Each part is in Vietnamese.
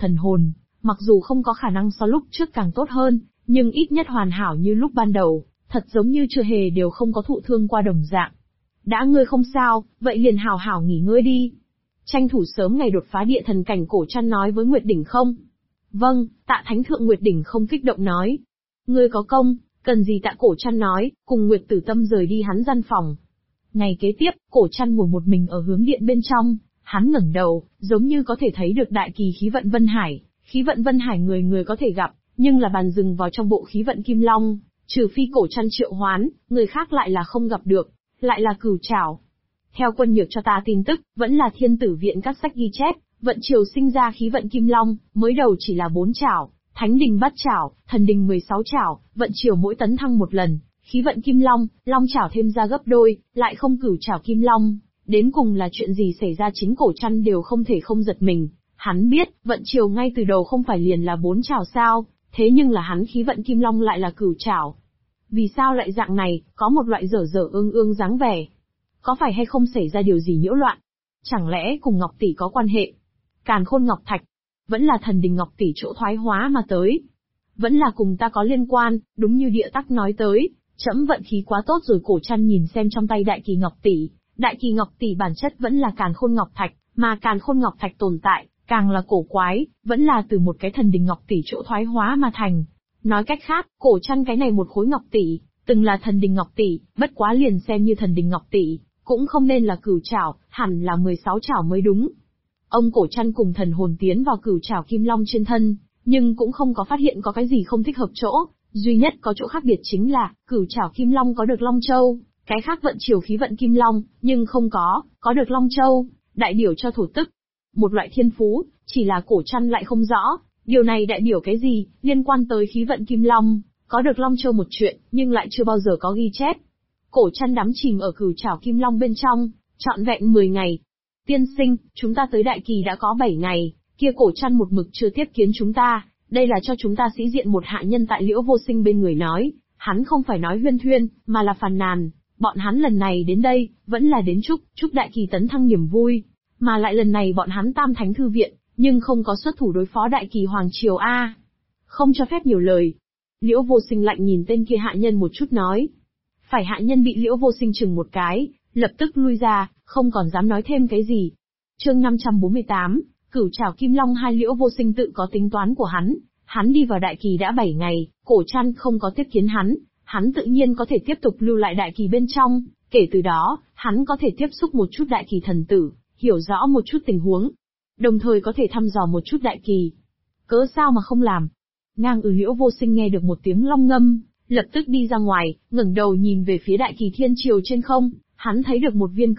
thần hồn, mặc dù không có khả năng so lúc trước càng tốt hơn, nhưng ít nhất hoàn hảo như lúc ban đầu, thật giống như chưa hề đều không có thụ thương qua đồng dạng. Đã ngươi không sao, vậy liền hảo hảo nghỉ ngơi đi. Tranh thủ sớm ngày đột phá địa thần cảnh, Cổ Trăn nói với Nguyệt Đỉnh Không. Vâng, tạ thánh thượng. Nguyệt Đỉnh Không kích động nói. Ngươi có công, cần gì tạ, Cổ Trăn nói, cùng Nguyệt Tử Tâm rời đi hắn gian phòng. Ngày kế tiếp, Cổ Trăn ngồi một mình ở hướng điện bên trong, hắn ngẩng đầu, giống như có thể thấy được đại kỳ khí vận Vân Hải. Khí vận Vân Hải người người có thể gặp, nhưng là bàn dừng vào trong bộ khí vận Kim Long, trừ phi Cổ Trăn triệu hoán, người khác lại là không gặp được, lại là Cửu Trảo. Theo Quân Nhược cho ta tin tức, vẫn là Thiên Tử viện các sách ghi chép, vận triều sinh ra khí vận Kim Long, mới đầu chỉ là 4 trảo, Thánh đình 8 trảo, Thần đình 16 trảo, vận triều mỗi tấn thăng một lần, khí vận Kim Long, Long trảo thêm ra gấp đôi, lại không Cửu Trảo Kim Long. Đến cùng là chuyện gì xảy ra, chính Cổ Trăn đều không thể không giật mình. Hắn biết, vận triều ngay từ đầu không phải liền là 4 trảo sao, thế nhưng là hắn khí vận Kim Long lại là Cửu Trảo. Vì sao lại dạng này, có một loại dở dở ương ương dáng vẻ. Có phải hay không xảy ra điều gì nhiễu loạn? Chẳng lẽ cùng Ngọc Tỷ có quan hệ? Càn Khôn Ngọc Thạch, vẫn là Thần đình Ngọc Tỷ chỗ thoái hóa mà tới. Vẫn là cùng ta có liên quan, đúng như địa tắc nói tới, trẫm vận khí quá tốt rồi. Cổ Trăn nhìn xem trong tay Đại Kỳ Ngọc Tỷ. Đại Kỳ Ngọc Tỷ bản chất vẫn là Càn Khôn Ngọc Thạch, mà Càn Khôn Ngọc Thạch tồn tại, càng là cổ quái, vẫn là từ một cái Thần đình Ngọc Tỷ chỗ thoái hóa mà thành. Nói cách khác, Cổ Trăn cái này một khối Ngọc Tỷ, từng là Thần đình Ngọc Tỷ, bất quá liền xem như Thần đình Ngọc Tỷ, cũng không nên là Cửu Trảo, hẳn là 16 trảo mới đúng. Ông Cổ Trăn cùng thần hồn tiến vào Cửu Trảo Kim Long trên thân, nhưng cũng không có phát hiện có cái gì không thích hợp chỗ, duy nhất có chỗ khác biệt chính là, Cửu Trảo Kim Long có được Long Châu, cái khác vận triều khí vận Kim Long, nhưng không có được Long Châu, đại biểu cho thổ tức. Một loại thiên phú, chỉ là Cổ Trăn lại không rõ, điều này đại biểu cái gì, liên quan tới khí vận Kim Long, có được Long Châu một chuyện, nhưng lại chưa bao giờ có ghi chép. Cổ Trăn đắm chìm ở Cửu Trảo Kim Long bên trong, trọn vẹn 10 ngày. Tiên sinh, chúng ta tới Đại Kỳ đã có 7 ngày, kia Cổ Trăn một mực chưa tiếp kiến chúng ta, đây là cho chúng ta sĩ diện. Một hạ nhân tại Liễu Vô Sinh bên người nói, hắn không phải nói huyên thuyên, mà là phàn nàn, bọn hắn lần này đến đây, vẫn là đến chúc Đại Kỳ tấn thăng niềm vui, mà lại lần này bọn hắn Tam Thánh Thư viện, nhưng không có xuất thủ đối phó Đại Kỳ Hoàng Triều a. Không cho phép nhiều lời. Liễu Vô Sinh lạnh nhìn tên kia hạ nhân một chút nói. Phải hạ nhân bị Liễu Vô Sinh chừng một cái, lập tức lui ra, không còn dám nói thêm cái gì. Chương 548, Cửu Trảo Kim Long 2. Liễu Vô Sinh tự có tính toán của hắn đi vào Đại Kỳ đã 7 ngày, Cổ Trăn không có tiếp kiến hắn tự nhiên có thể tiếp tục lưu lại Đại Kỳ bên trong, kể từ đó, hắn có thể tiếp xúc một chút Đại Kỳ thần tử, hiểu rõ một chút tình huống, đồng thời có thể thăm dò một chút Đại Kỳ. Cớ sao mà không làm? Liễu Vô Sinh nghe được một tiếng long ngâm, lập tức đi ra ngoài, ngẩng đầu nhìn về phía Đại Kỳ thiên triều trên không, hắn thấy được một viên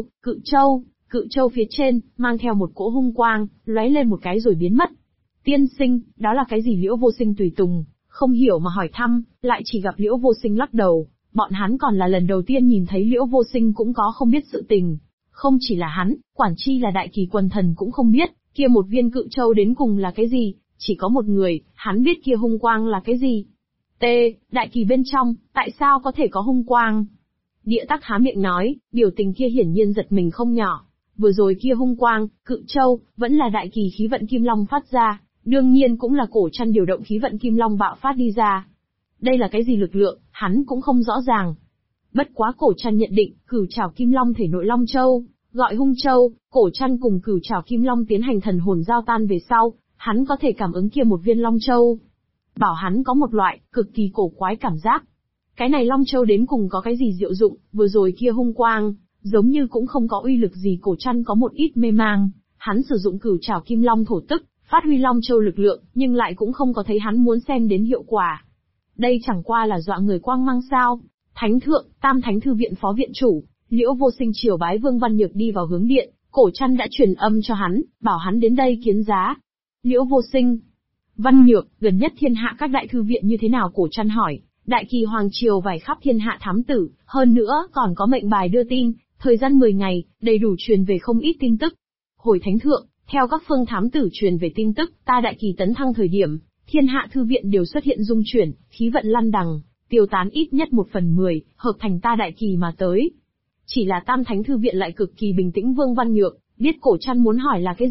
cự châu phía trên, mang theo một cỗ hung quang, lóe lên một cái rồi biến mất. Tiên sinh, đó là cái gì? Liễu Vô Sinh tùy tùng, không hiểu mà hỏi thăm, lại chỉ gặp Liễu Vô Sinh lắc đầu, bọn hắn còn là lần đầu tiên nhìn thấy Liễu Vô Sinh cũng có không biết sự tình. Không chỉ là hắn, quản chi là Đại Kỳ quần thần cũng không biết, kia một viên cự châu đến cùng là cái gì, chỉ có một người, hắn biết kia hung quang là cái gì. Đại Kỳ bên trong, tại sao có thể có hung quang? Địa Tắc há miệng nói, biểu tình kia hiển nhiên giật mình không nhỏ. Vừa rồi kia hung quang, cự châu, vẫn là Đại Kỳ khí vận Kim Long phát ra, đương nhiên cũng là Cổ Trăn điều động khí vận Kim Long bạo phát đi ra. Đây là cái gì lực lượng, hắn cũng không rõ ràng. Bất quá Cổ Trăn nhận định, Cửu Trảo Kim Long thể nội Long Châu, gọi hung châu, Cổ Trăn cùng Cửu Trảo Kim Long tiến hành thần hồn giao tan về sau, hắn có thể cảm ứng kia một viên Long Châu. Bảo hắn có một loại, cực kỳ cổ quái cảm giác. Cái này Long Châu đến cùng có cái gì diệu dụng, vừa rồi kia hung quang, giống như cũng không có uy lực gì. Cổ Trăn có một ít mê mang, hắn sử dụng Cửu Trảo Kim Long thổ tức, phát huy Long Châu lực lượng, nhưng lại cũng không có thấy hắn muốn xem đến hiệu quả. Đây chẳng qua là dọa người quang mang sao. Thánh thượng, Tam Thánh Thư viện phó viện chủ, Liễu Vô Sinh triều bái Vương Văn Nhược đi vào hướng điện, Cổ Trăn đã truyền âm cho hắn, bảo hắn đến đây kiến giá. Liễu Vô Sinh, Văn Nhược, gần nhất thiên hạ các đại thư viện như thế nào? Cổ Trăn hỏi. Đại Kỳ Hoàng Triều vải khắp thiên hạ thám tử, hơn nữa còn có mệnh bài đưa tin, thời gian 10 ngày, đầy đủ truyền về không ít tin tức. Hồi Thánh thượng, theo các phương thám tử truyền về tin tức, ta Đại Kỳ tấn thăng thời điểm, thiên hạ thư viện đều xuất hiện dung chuyển, khí vận lăn đằng, tiêu tán ít nhất 1/10, hợp thành ta Đại Kỳ mà tới. Chỉ là Tam Thánh Thư viện lại cực kỳ bình tĩnh. Vương Văn Nhược biết Cổ Trăn muốn hỏi là cái gì,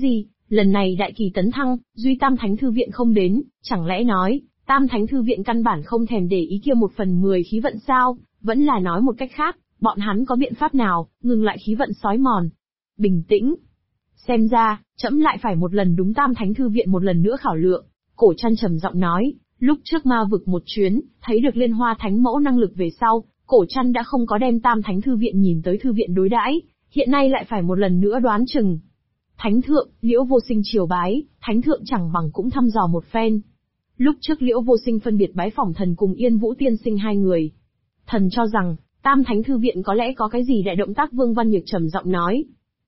Lần này đại kỳ tấn thăng, duy Tam Thánh Thư Viện không đến, chẳng lẽ nói, Tam Thánh Thư Viện căn bản không thèm để ý kia 1/10 khí vận sao? Vẫn là nói một cách khác, bọn hắn có biện pháp nào, ngừng lại khí vận xói mòn. Bình tĩnh. Xem ra, trẫm lại phải một lần đúng Tam Thánh Thư Viện một lần nữa khảo lượng. Cổ Trăn trầm giọng nói, lúc trước ma vực một chuyến, thấy được Liên Hoa Thánh Mẫu năng lực về sau, Cổ Trăn đã không có đem Tam Thánh Thư Viện nhìn tới thư viện đối đãi, hiện nay lại phải một lần nữa đoán chừng. Thánh thượng, Liễu Vô Sinh triều bái, thánh thượng chẳng bằng cũng thăm dò một phen. Lúc trước Liễu Vô Sinh phân biệt bái phỏng thần cùng Yên Vũ tiên sinh hai người. Thần cho rằng, Tam Thánh Thư Viện có lẽ có cái gì đại động tác. Vương Văn Nhược trầm giọng nói.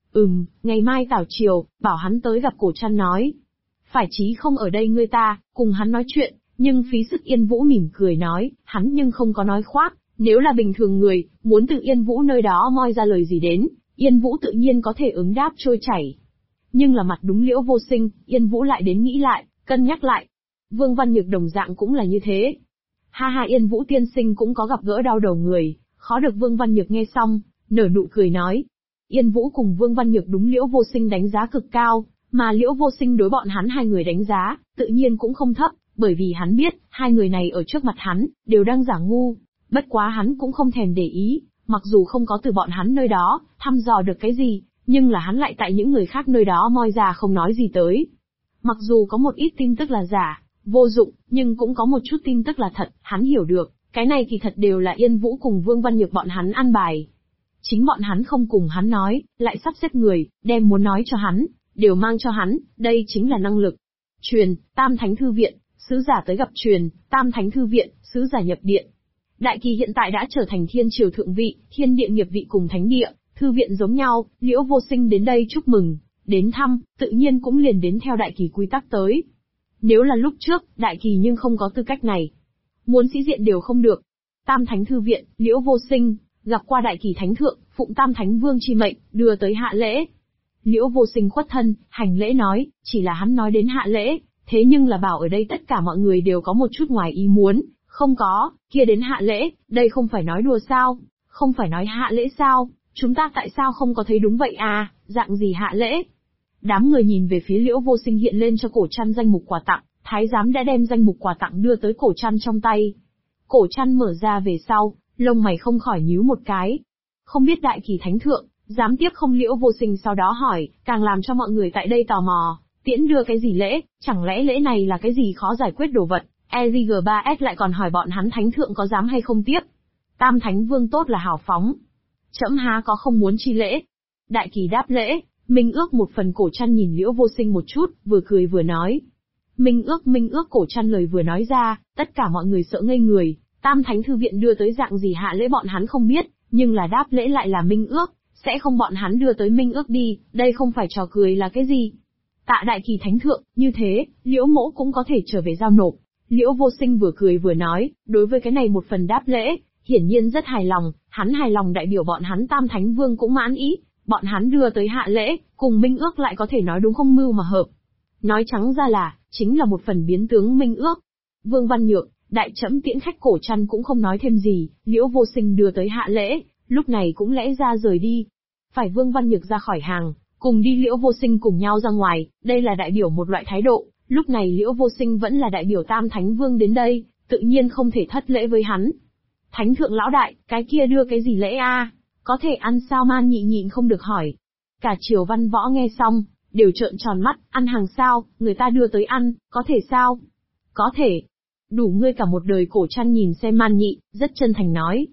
Ngày mai tảo triều, bảo hắn tới gặp Cổ Trăn nói. Phải chí không ở đây ngươi ta, cùng hắn nói chuyện, nhưng phí sức. Yên Vũ mỉm cười nói, hắn nhưng không có nói khoác, nếu là bình thường người, muốn từ Yên Vũ nơi đó moi ra lời gì đến, Yên Vũ tự nhiên có thể ứng đáp trôi chảy. Nhưng là mặt đúng Liễu Vô Sinh, Yên Vũ lại đến nghĩ lại, cân nhắc lại. Vương Văn Nhược đồng dạng cũng là như thế. Ha ha, Yên Vũ tiên sinh cũng có gặp gỡ đau đầu người, khó được. Vương Văn Nhược nghe xong, nở nụ cười nói. Yên Vũ cùng Vương Văn Nhược đúng Liễu Vô Sinh đánh giá cực cao, mà Liễu Vô Sinh đối bọn hắn hai người đánh giá, tự nhiên cũng không thấp, bởi vì hắn biết, hai người này ở trước mặt hắn, đều đang giả ngu. Bất quá hắn cũng không thèm để ý, mặc dù không có từ bọn hắn nơi đó, thăm dò được cái gì, nhưng là hắn lại tại những người khác nơi đó moi ra không nói gì tới. Mặc dù có một ít tin tức là giả, vô dụng, nhưng cũng có một chút tin tức là thật, hắn hiểu được, cái này thì thật đều là Yên Vũ cùng Vương Văn Nhược bọn hắn ăn bài. Chính bọn hắn không cùng hắn nói, lại sắp xếp người, đem muốn nói cho hắn, đều mang cho hắn, đây chính là năng lực. Truyền, Tam Thánh Thư Viện, sứ giả tới gặp truyền, Tam Thánh Thư Viện, sứ giả nhập điện. Đại kỳ hiện tại đã trở thành thiên triều thượng vị, thiên địa nghiệp vị cùng thánh địa, thư viện giống nhau, Liễu Vô Sinh đến đây chúc mừng, đến thăm, tự nhiên cũng liền đến theo đại kỳ quy tắc tới. Nếu là lúc trước, đại kỳ nhưng không có tư cách này. Muốn sĩ diện đều không được. Tam Thánh Thư Viện, Liễu Vô Sinh, gặp qua đại kỳ thánh thượng, phụng Tam Thánh Vương chi mệnh, đưa tới hạ lễ. Liễu Vô Sinh khuất thân, hành lễ nói, chỉ là hắn nói đến hạ lễ, thế nhưng là bảo ở đây tất cả mọi người đều có một chút ngoài ý muốn, không có, kia đến hạ lễ, đây không phải nói đùa sao, không phải nói hạ lễ sao, chúng ta tại sao không có thấy đúng vậy à, dạng gì hạ lễ. Đám người nhìn về phía Liễu Vô Sinh hiện lên cho Cổ Trăn danh mục quà tặng, thái giám đã đem danh mục quà tặng đưa tới Cổ Trăn trong tay. Cổ Trăn mở ra về sau, lông mày không khỏi nhíu một cái. Không biết đại kỳ thánh thượng, dám tiếp không? Liễu Vô Sinh sau đó hỏi, càng làm cho mọi người tại đây tò mò, tiễn đưa cái gì lễ, chẳng lẽ lễ này là cái gì khó giải quyết đồ vật, EZG3S lại còn hỏi bọn hắn thánh thượng có dám hay không tiếp. Tam Thánh Vương tốt là hào phóng. Trẫm há có không muốn chi lễ. Đại kỳ đáp lễ, minh ước một phần. Cổ Trăn nhìn Liễu Vô Sinh một chút, vừa cười vừa nói. Minh ước. Cổ Trăn lời vừa nói ra, tất cả mọi người sợ ngây người. Tam Thánh Thư Viện đưa tới dạng gì hạ lễ bọn hắn không biết, nhưng là đáp lễ lại là minh ước, sẽ không bọn hắn đưa tới minh ước đi, đây không phải trò cười là cái gì. Tạ đại kỳ thánh thượng, như thế, Liễu mỗ cũng có thể trở về giao nộp. Liễu Vô Sinh vừa cười vừa nói, đối với cái này một phần đáp lễ, hiển nhiên rất hài lòng, hắn hài lòng đại biểu bọn hắn Tam Thánh Vương cũng mãn ý, bọn hắn đưa tới hạ lễ, cùng minh ước lại có thể nói đúng không mưu mà hợp. Nói trắng ra là, chính là một phần biến tướng minh ước. Vương Văn Nhược, đại trẫm tiễn khách. Cổ Trăn cũng không nói thêm gì, Liễu Vô Sinh đưa tới hạ lễ, lúc này cũng lẽ ra rời đi. Phải Vương Văn Nhược ra khỏi hàng, cùng đi Liễu Vô Sinh cùng nhau ra ngoài, đây là đại biểu một loại thái độ, lúc này Liễu Vô Sinh vẫn là đại biểu Tam Thánh Vương đến đây, tự nhiên không thể thất lễ với hắn. Thánh thượng lão đại, cái kia đưa cái gì lễ a? Có thể ăn sao? Man Nhị nhịn không được hỏi. Cả triều văn võ nghe xong, đều trợn tròn mắt, ăn hàng sao, người ta đưa tới ăn, có thể sao? Có thể. Đủ ngươi cả một đời. Cổ Trăn nhìn xem Man Nhị, rất chân thành nói.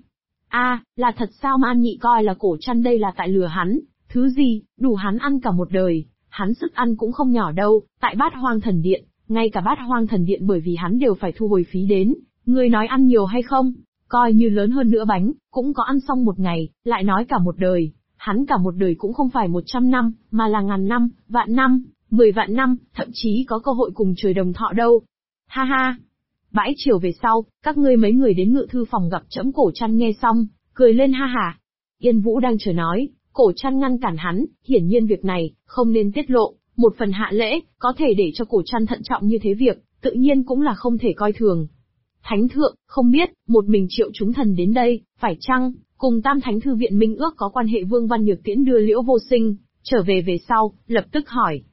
Là thật sao? Man Nhị coi là Cổ Trăn đây là tại lừa hắn, thứ gì, đủ hắn ăn cả một đời, hắn sức ăn cũng không nhỏ đâu, tại Bát Hoang Thần Điện, ngay cả Bát Hoang Thần Điện bởi vì hắn đều phải thu hồi phí đến, ngươi nói ăn nhiều hay không? Coi như lớn hơn nữa bánh, cũng có ăn xong một ngày, lại nói cả một đời, hắn cả một đời cũng không phải 100 năm, mà là ngàn năm, vạn năm, 10 vạn năm, thậm chí có cơ hội cùng trời đồng thọ đâu. Ha ha! Bãi chiều về sau, các ngươi mấy người đến ngự thư phòng gặp trẫm. Cổ Trăn nghe xong, cười lên ha hả. Yên Vũ đang chờ nói, Cổ Trăn ngăn cản hắn, hiển nhiên việc này, không nên tiết lộ, một phần hạ lễ, có thể để cho Cổ Trăn thận trọng như thế việc, tự nhiên cũng là không thể coi thường. Thánh thượng, không biết, một mình triệu chúng thần đến đây, phải chăng, cùng Tam Thánh Thư Viện minh ước có quan hệ? Vương Văn Nhược tiễn đưa Liễu Vô Sinh, trở về về sau, lập tức hỏi.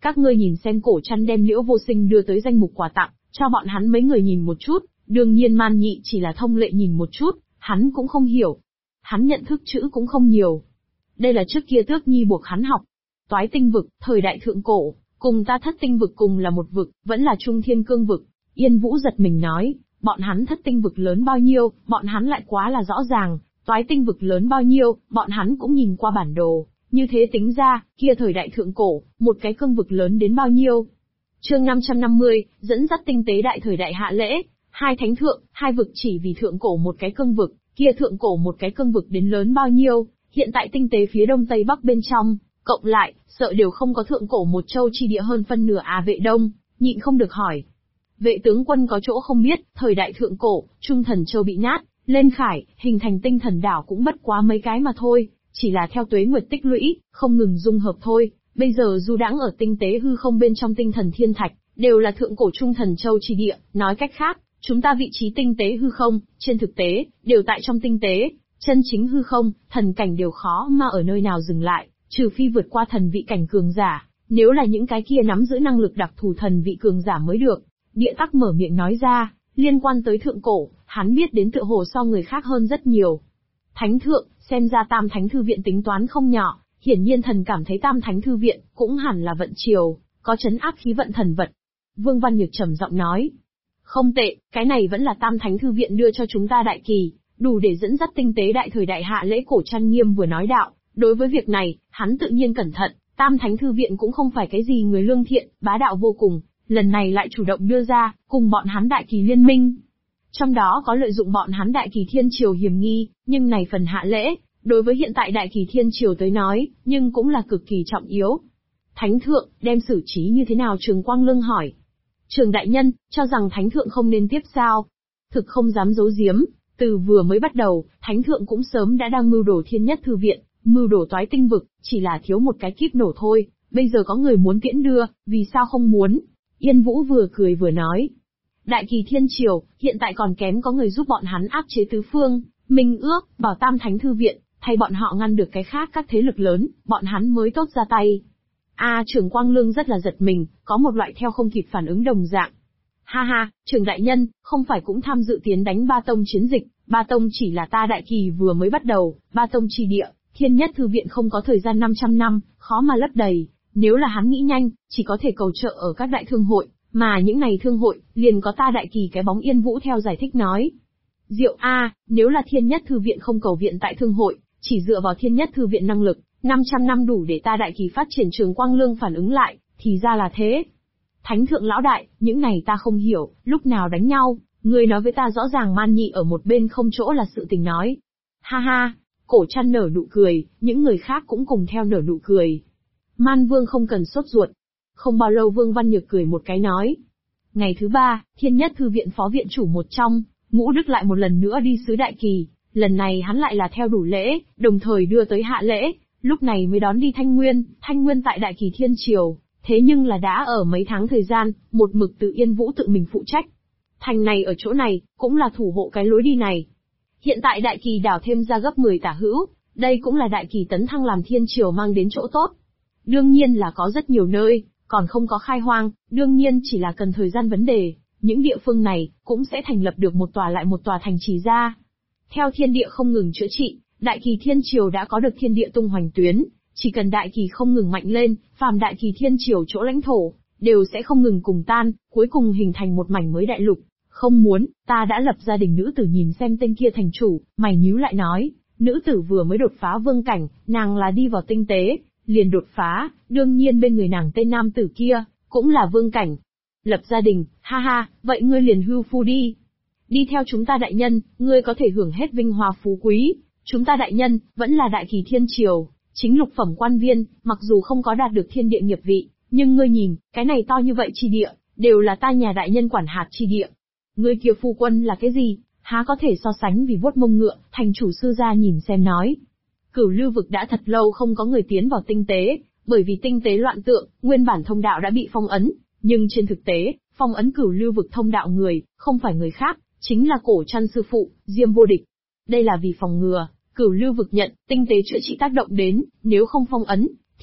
Các ngươi nhìn xem Cổ Trăn đem Liễu Vô Sinh đưa tới danh mục quà tặng, cho bọn hắn mấy người nhìn một chút, đương nhiên Man Nhị chỉ là thông lệ nhìn một chút, hắn cũng không hiểu. Hắn nhận thức chữ cũng không nhiều. Đây là trước kia Tước Nhi buộc hắn học. Toái tinh vực, thời đại thượng cổ, cùng ta Thất tinh vực cùng là một vực, vẫn là Trung Thiên Cương vực. Yên Vũ giật mình nói, bọn hắn Thất tinh vực lớn bao nhiêu, bọn hắn lại quá là rõ ràng, Toái tinh vực lớn bao nhiêu, bọn hắn cũng nhìn qua bản đồ, như thế tính ra, kia thời đại thượng cổ, một cái cương vực lớn đến bao nhiêu. Chương 550, dẫn dắt tinh tế đại thời đại hạ lễ, hai thánh thượng, hai vực chỉ vì thượng cổ một cái cương vực, kia thượng cổ một cái cương vực đến lớn bao nhiêu, hiện tại tinh tế phía đông tây bắc bên trong, cộng lại, sợ đều không có thượng cổ một châu chi địa hơn phân nửa Vệ Đông, nhịn không được hỏi. Vệ tướng quân có chỗ không biết, thời đại thượng cổ, Trung Thần Châu bị nát, lên khải, hình thành tinh thần đảo cũng bất quá mấy cái mà thôi, chỉ là theo tuế nguyệt tích lũy, không ngừng dung hợp thôi, bây giờ du đãng ở tinh tế hư không bên trong tinh thần thiên thạch, đều là thượng cổ Trung Thần Châu chi địa, nói cách khác, chúng ta vị trí tinh tế hư không, trên thực tế, đều tại trong tinh tế, chân chính hư không, thần cảnh đều khó mà ở nơi nào dừng lại, trừ phi vượt qua thần vị cảnh cường giả, nếu là những cái kia nắm giữ năng lực đặc thù thần vị cường giả mới được. Địa Tắc mở miệng nói ra, liên quan tới thượng cổ, hắn biết đến tựa hồ so người khác hơn rất nhiều. Thánh thượng, xem ra Tam Thánh Thư Viện tính toán không nhỏ, hiển nhiên thần cảm thấy Tam Thánh Thư Viện cũng hẳn là vận chiều, có chấn áp khí vận thần vật. Vương Văn Nhược trầm giọng nói, không tệ, cái này vẫn là Tam Thánh Thư Viện đưa cho chúng ta đại kỳ, đủ để dẫn dắt tinh tế đại thời đại hạ lễ. Cổ Trăn Nghiêm vừa nói đạo, đối với việc này, hắn tự nhiên cẩn thận, Tam Thánh Thư Viện cũng không phải cái gì người lương thiện, bá đạo vô cùng, lần này lại chủ động đưa ra, cùng bọn hắn đại kỳ liên minh. Trong đó có lợi dụng bọn hắn đại kỳ thiên triều hiểm nghi, nhưng này phần hạ lễ, đối với hiện tại đại kỳ thiên triều tới nói, nhưng cũng là cực kỳ trọng yếu. Thánh thượng, đem xử trí như thế nào? Trường Quang Lương hỏi. Trường đại nhân, cho rằng thánh thượng không nên tiếp sao? Thực không dám giấu giếm, từ vừa mới bắt đầu, thánh thượng cũng sớm đã đang mưu đồ Thiên Nhất Thư Viện, mưu đồ Toái tinh vực, chỉ là thiếu một cái kíp nổ thôi, bây giờ có người muốn tiễn đưa, vì sao không muốn? Yên Vũ vừa cười vừa nói. Đại kỳ thiên triều, hiện tại còn kém có người giúp bọn hắn áp chế tứ phương, minh ước, bảo Tam Thánh Thư Viện, thay bọn họ ngăn được cái khác các thế lực lớn, bọn hắn mới tốt ra tay. Trưởng Quang Lương rất là giật mình, có một loại theo không kịp phản ứng đồng dạng. Ha ha, Trưởng đại nhân, không phải cũng tham dự tiến đánh Ba Tông chiến dịch, Ba Tông chỉ là ta đại kỳ vừa mới bắt đầu, Ba Tông chi địa, Thiên Nhất Thư Viện không có thời gian 500 năm, khó mà lấp đầy, nếu là hắn nghĩ nhanh, chỉ có thể cầu trợ ở các đại thương hội, mà những này thương hội, liền có ta đại kỳ cái bóng. Yên Vũ theo giải thích nói. Diệu nếu là Thiên Nhất Thư Viện không cầu viện tại thương hội, chỉ dựa vào Thiên Nhất Thư Viện năng lực, 500 năm đủ để ta đại kỳ phát triển. Trường Quang Lương phản ứng lại, thì ra là thế. Thánh thượng lão đại, những này ta không hiểu, lúc nào đánh nhau, người nói với ta rõ ràng. Man Nhị ở một bên không chỗ là sự tình nói. Ha ha, Cổ Trăn nở nụ cười, những người khác cũng cùng theo nở nụ cười. Man Vương không cần sốt ruột. Không bao lâu Vương Văn Nhược cười một cái nói. Ngày thứ 3, Thiên Nhất Thư Viện phó viện chủ một trong, Ngũ Đức lại một lần nữa đi sứ đại kỳ, lần này hắn lại là theo đủ lễ, đồng thời đưa tới hạ lễ, lúc này mới đón đi Thanh Nguyên tại đại kỳ thiên triều, thế nhưng là đã ở mấy tháng thời gian, một mực tự Yên Vũ tự mình phụ trách. Thành này ở chỗ này, cũng là thủ hộ cái lối đi này. Hiện tại đại kỳ đảo thêm ra gấp 10 tả hữu, đây cũng là đại kỳ tấn thăng làm thiên triều mang đến chỗ tốt. Đương nhiên là có rất nhiều nơi, còn không có khai hoang, đương nhiên chỉ là cần thời gian vấn đề, những địa phương này, cũng sẽ thành lập được một tòa lại một tòa thành trì ra. Theo thiên địa không ngừng chữa trị, đại kỳ thiên triều đã có được thiên địa tung hoành tuyến, chỉ cần đại kỳ không ngừng mạnh lên, phàm đại kỳ thiên triều chỗ lãnh thổ, đều sẽ không ngừng cùng tan, cuối cùng hình thành một mảnh mới đại lục. Không muốn, ta đã lập gia đình. Nữ tử nhìn xem tên kia thành chủ, mày nhíu lại nói, nữ tử vừa mới đột phá vương cảnh, nàng là đi vào tinh tế, liền đột phá, đương nhiên bên người nàng tên nam tử kia, cũng là vương cảnh. Lập gia đình, ha ha, vậy ngươi liền hưu phu đi. Đi theo chúng ta đại nhân, ngươi có thể hưởng hết vinh hoa phú quý, chúng ta đại nhân, vẫn là đại kỳ thiên triều, chính lục phẩm quan viên, mặc dù không có đạt được thiên địa nghiệp vị, nhưng ngươi nhìn, cái này to như vậy chi địa, đều là ta nhà đại nhân quản hạt chi địa. Ngươi kia phu quân là cái gì, há có thể so sánh vì vuốt mông ngựa. Thành chủ sư gia nhìn xem nói. Cửu Lưu vực đã thật lâu không có người tiến vào tinh tế, bởi vì tinh tế loạn tượng, nguyên bản thông đạo đã bị phong ấn, nhưng trên thực tế, phong ấn Cửu Lưu vực thông đạo người, không phải người khác, chính là Cổ Trăn sư phụ, Diêm Vô Địch. Đây là vì phòng ngừa, Cửu Lưu vực nhận, tinh tế chữa trị tác động đến, nếu không phong ấn,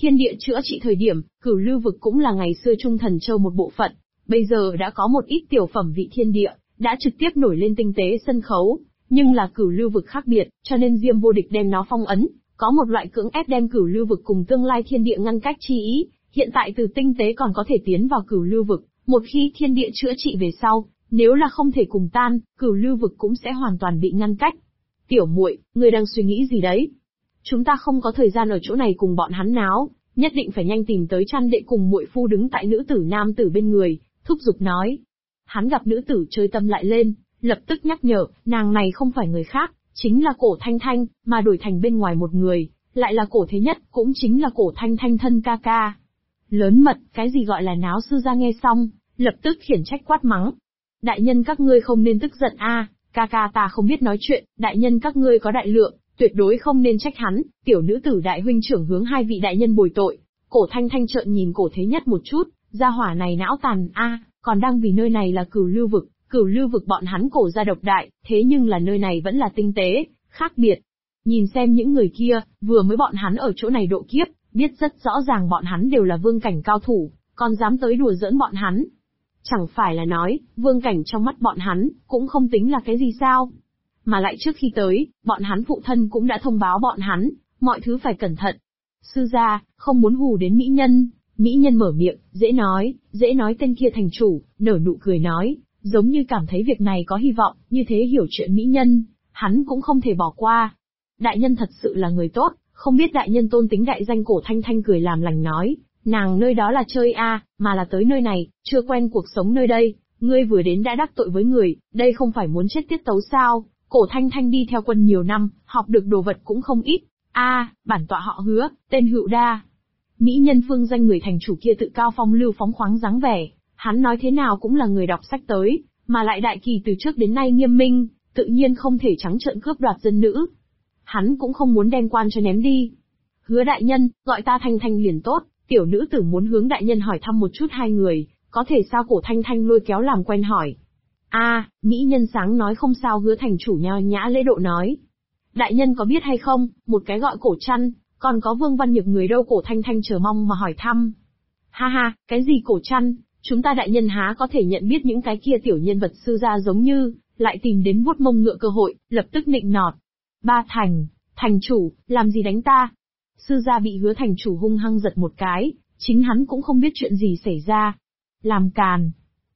Thiên địa chữa trị thời điểm, Cửu Lưu vực cũng là ngày xưa Trung Thần Châu một bộ phận, bây giờ đã có một ít tiểu phẩm vị thiên địa, đã trực tiếp nổi lên tinh tế sân khấu, nhưng là Cửu Lưu vực khác biệt, cho nên Diêm Vô Địch đem nó phong ấn, có một loại cưỡng ép đem Cửu Lưu vực cùng tương lai thiên địa ngăn cách chi ý, hiện tại từ tinh tế còn có thể tiến vào Cửu Lưu vực, một khi thiên địa chữa trị về sau, nếu là không thể cùng tan, Cửu Lưu vực cũng sẽ hoàn toàn bị ngăn cách. Tiểu muội, ngươi đang suy nghĩ gì đấy? Chúng ta không có thời gian ở chỗ này cùng bọn hắn náo, nhất định phải nhanh tìm tới Chăn đệ cùng muội phu đứng tại nữ tử nam tử bên người, thúc giục nói. Hắn gặp nữ tử chơi tâm lại lên, lập tức nhắc nhở, nàng này không phải người khác, chính là Cổ Thanh Thanh, mà đổi thành bên ngoài một người, lại là Cổ Thế Nhất, cũng chính là Cổ Thanh Thanh thân ca ca. Lớn mật, cái gì gọi là náo? Sư gia nghe xong, lập tức khiển trách quát mắng. Đại nhân các ngươi không nên tức giận a, ca ca ta không biết nói chuyện, đại nhân các ngươi có đại lượng, tuyệt đối không nên trách hắn. Tiểu nữ tử đại huynh trưởng hướng hai vị đại nhân bồi tội. Cổ Thanh Thanh trợn nhìn Cổ Thế Nhất một chút, gia hỏa này não tàn a, còn đang vì nơi này là Cửu Lưu vực bọn hắn Cổ gia độc đại, thế nhưng là nơi này vẫn là tinh tế, khác biệt. Nhìn xem những người kia, vừa mới bọn hắn ở chỗ này độ kiếp, biết rất rõ ràng bọn hắn đều là vương cảnh cao thủ, còn dám tới đùa giỡn bọn hắn. Chẳng phải là nói, vương cảnh trong mắt bọn hắn, cũng không tính là cái gì sao? Mà lại trước khi tới, bọn hắn phụ thân cũng đã thông báo bọn hắn, mọi thứ phải cẩn thận. Sư gia, không muốn hù đến mỹ nhân. Mỹ nhân mở miệng, dễ nói tên kia thành chủ, nở nụ cười nói, giống như cảm thấy việc này có hy vọng, như thế hiểu chuyện mỹ nhân, hắn cũng không thể bỏ qua. Đại nhân thật sự là người tốt, không biết đại nhân tôn tính đại danh. Cổ Thanh Thanh cười làm lành nói, nàng nơi đó là chơi mà là tới nơi này, chưa quen cuộc sống nơi đây, ngươi vừa đến đã đắc tội với người, đây không phải muốn chết tiết tấu sao? Cổ Thanh Thanh đi theo quân nhiều năm, học được đồ vật cũng không ít. Bản tọa họ Hứa, tên Hựu Đa. Mỹ nhân phương danh người thành chủ kia tự cao phong lưu phóng khoáng dáng vẻ, hắn nói thế nào cũng là người đọc sách tới, mà lại đại kỳ từ trước đến nay nghiêm minh, tự nhiên không thể trắng trợn cướp đoạt dân nữ. Hắn cũng không muốn đem quan cho ném đi. Hứa đại nhân, gọi ta Thanh Thanh liền tốt, tiểu nữ tử muốn hướng đại nhân hỏi thăm một chút hai người, có thể sao? Cổ Thanh Thanh lôi kéo làm quen hỏi. Mỹ nhân sáng nói không sao. Hứa thành chủ nho nhã lễ độ nói. Đại nhân có biết hay không, một cái gọi Cổ Chăn, còn có Vương Văn Nhược người đâu? Cổ Thanh Thanh chờ mong mà hỏi thăm. Ha, cái gì Cổ Chăn, chúng ta đại nhân há có thể nhận biết những cái kia tiểu nhân vật? Sư gia giống như, lại tìm đến vuốt mông ngựa cơ hội, lập tức nịnh nọt. Thành chủ, làm gì đánh ta? Sư gia bị Hứa thành chủ hung hăng giật một cái, chính hắn cũng không biết chuyện gì xảy ra. Làm càn.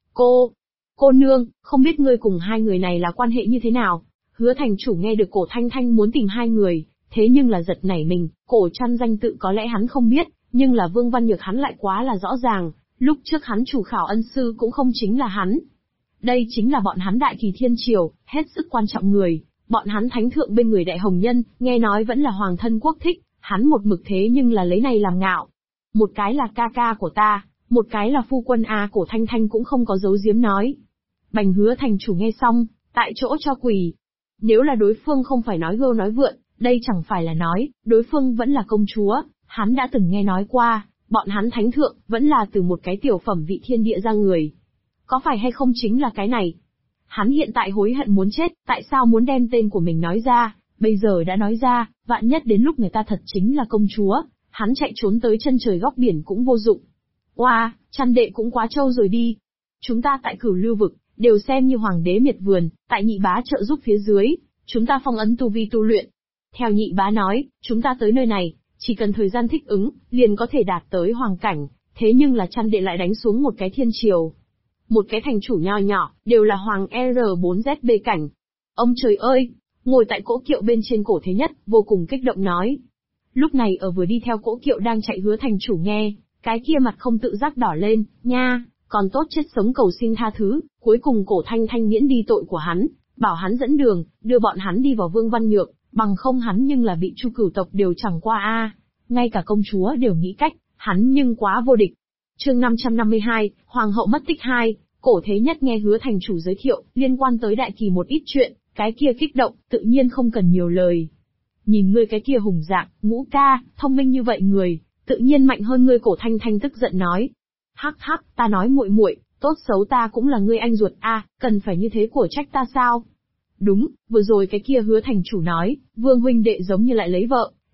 Cô nương, không biết ngươi cùng hai người này là quan hệ như thế nào? Hứa thành chủ nghe được Cổ Thanh Thanh muốn tìm hai người, thế nhưng là giật nảy mình. Cổ Chăn danh tự có lẽ hắn không biết, nhưng là Vương Văn Nhược hắn lại quá là rõ ràng, lúc trước hắn chủ khảo ân sư cũng không chính là hắn. Đây chính là bọn hắn Đại Kỳ Thiên Triều, hết sức quan trọng người, bọn hắn thánh thượng bên người Đại Hồng Nhân, nghe nói vẫn là hoàng thân quốc thích, hắn một mực thế nhưng là lấy này làm ngạo. Một cái là ca ca của ta, một cái là phu quân Cổ Thanh Thanh cũng không có giấu giếm nói. Bành Hứa thành chủ nghe xong, tại chỗ cho quỳ. Nếu là đối phương không phải nói gâu nói vượn, đây chẳng phải là nói, đối phương vẫn là công chúa, hắn đã từng nghe nói qua, bọn hắn thánh thượng, vẫn là từ một cái tiểu phẩm vị thiên địa ra người. Có phải hay không chính là cái này? Hắn hiện tại hối hận muốn chết, tại sao muốn đem tên của mình nói ra, bây giờ đã nói ra, vạn nhất đến lúc người ta thật chính là công chúa, hắn chạy trốn tới chân trời góc biển cũng vô dụng. Chăn đệ cũng quá trâu rồi đi. Chúng ta tại Cửu Lưu vực, đều xem như hoàng đế miệt vườn, tại nhị bá trợ giúp phía dưới, chúng ta phong ấn tu vi tu luyện. Theo nhị bá nói, chúng ta tới nơi này, chỉ cần thời gian thích ứng, liền có thể đạt tới hoàng cảnh, thế nhưng là Chăn đệ lại đánh xuống một cái thiên triều. Một cái thành chủ nho nhỏ, đều là hoàng R4ZB cảnh. Ông trời ơi! Ngồi tại cỗ kiệu bên trên Cổ Thế Nhất, vô cùng kích động nói. Lúc này ở vừa đi theo cỗ kiệu đang chạy Hứa thành chủ nghe, cái kia mặt không tự giác đỏ lên, nha, còn tốt chết sống cầu xin tha thứ, cuối cùng Cổ Thanh Thanh miễn đi tội của hắn, bảo hắn dẫn đường, đưa bọn hắn đi vào Vương Văn Nhược, bằng không hắn nhưng là bị Chu cửu tộc đều chẳng qua ngay cả công chúa đều nghĩ cách, hắn nhưng quá vô địch. Chương 552, Hoàng hậu mất tích 2, Cổ Thế Nhất nghe Hứa thành chủ giới thiệu, liên quan tới Đại Kỳ một ít chuyện, cái kia kích động, tự nhiên không cần nhiều lời. Nhìn ngươi cái kia hùng dạng, Ngũ ca, thông minh như vậy người, tự nhiên mạnh hơn ngươi. Cổ Thanh Thanh tức giận nói. Hắc, ta nói muội muội, tốt xấu ta cũng là ngươi anh ruột cần phải như thế của trách ta sao? Đúng, vừa rồi cái kia Hứa thành chủ nói, Vương huynh đệ giống như lại lấy vợ,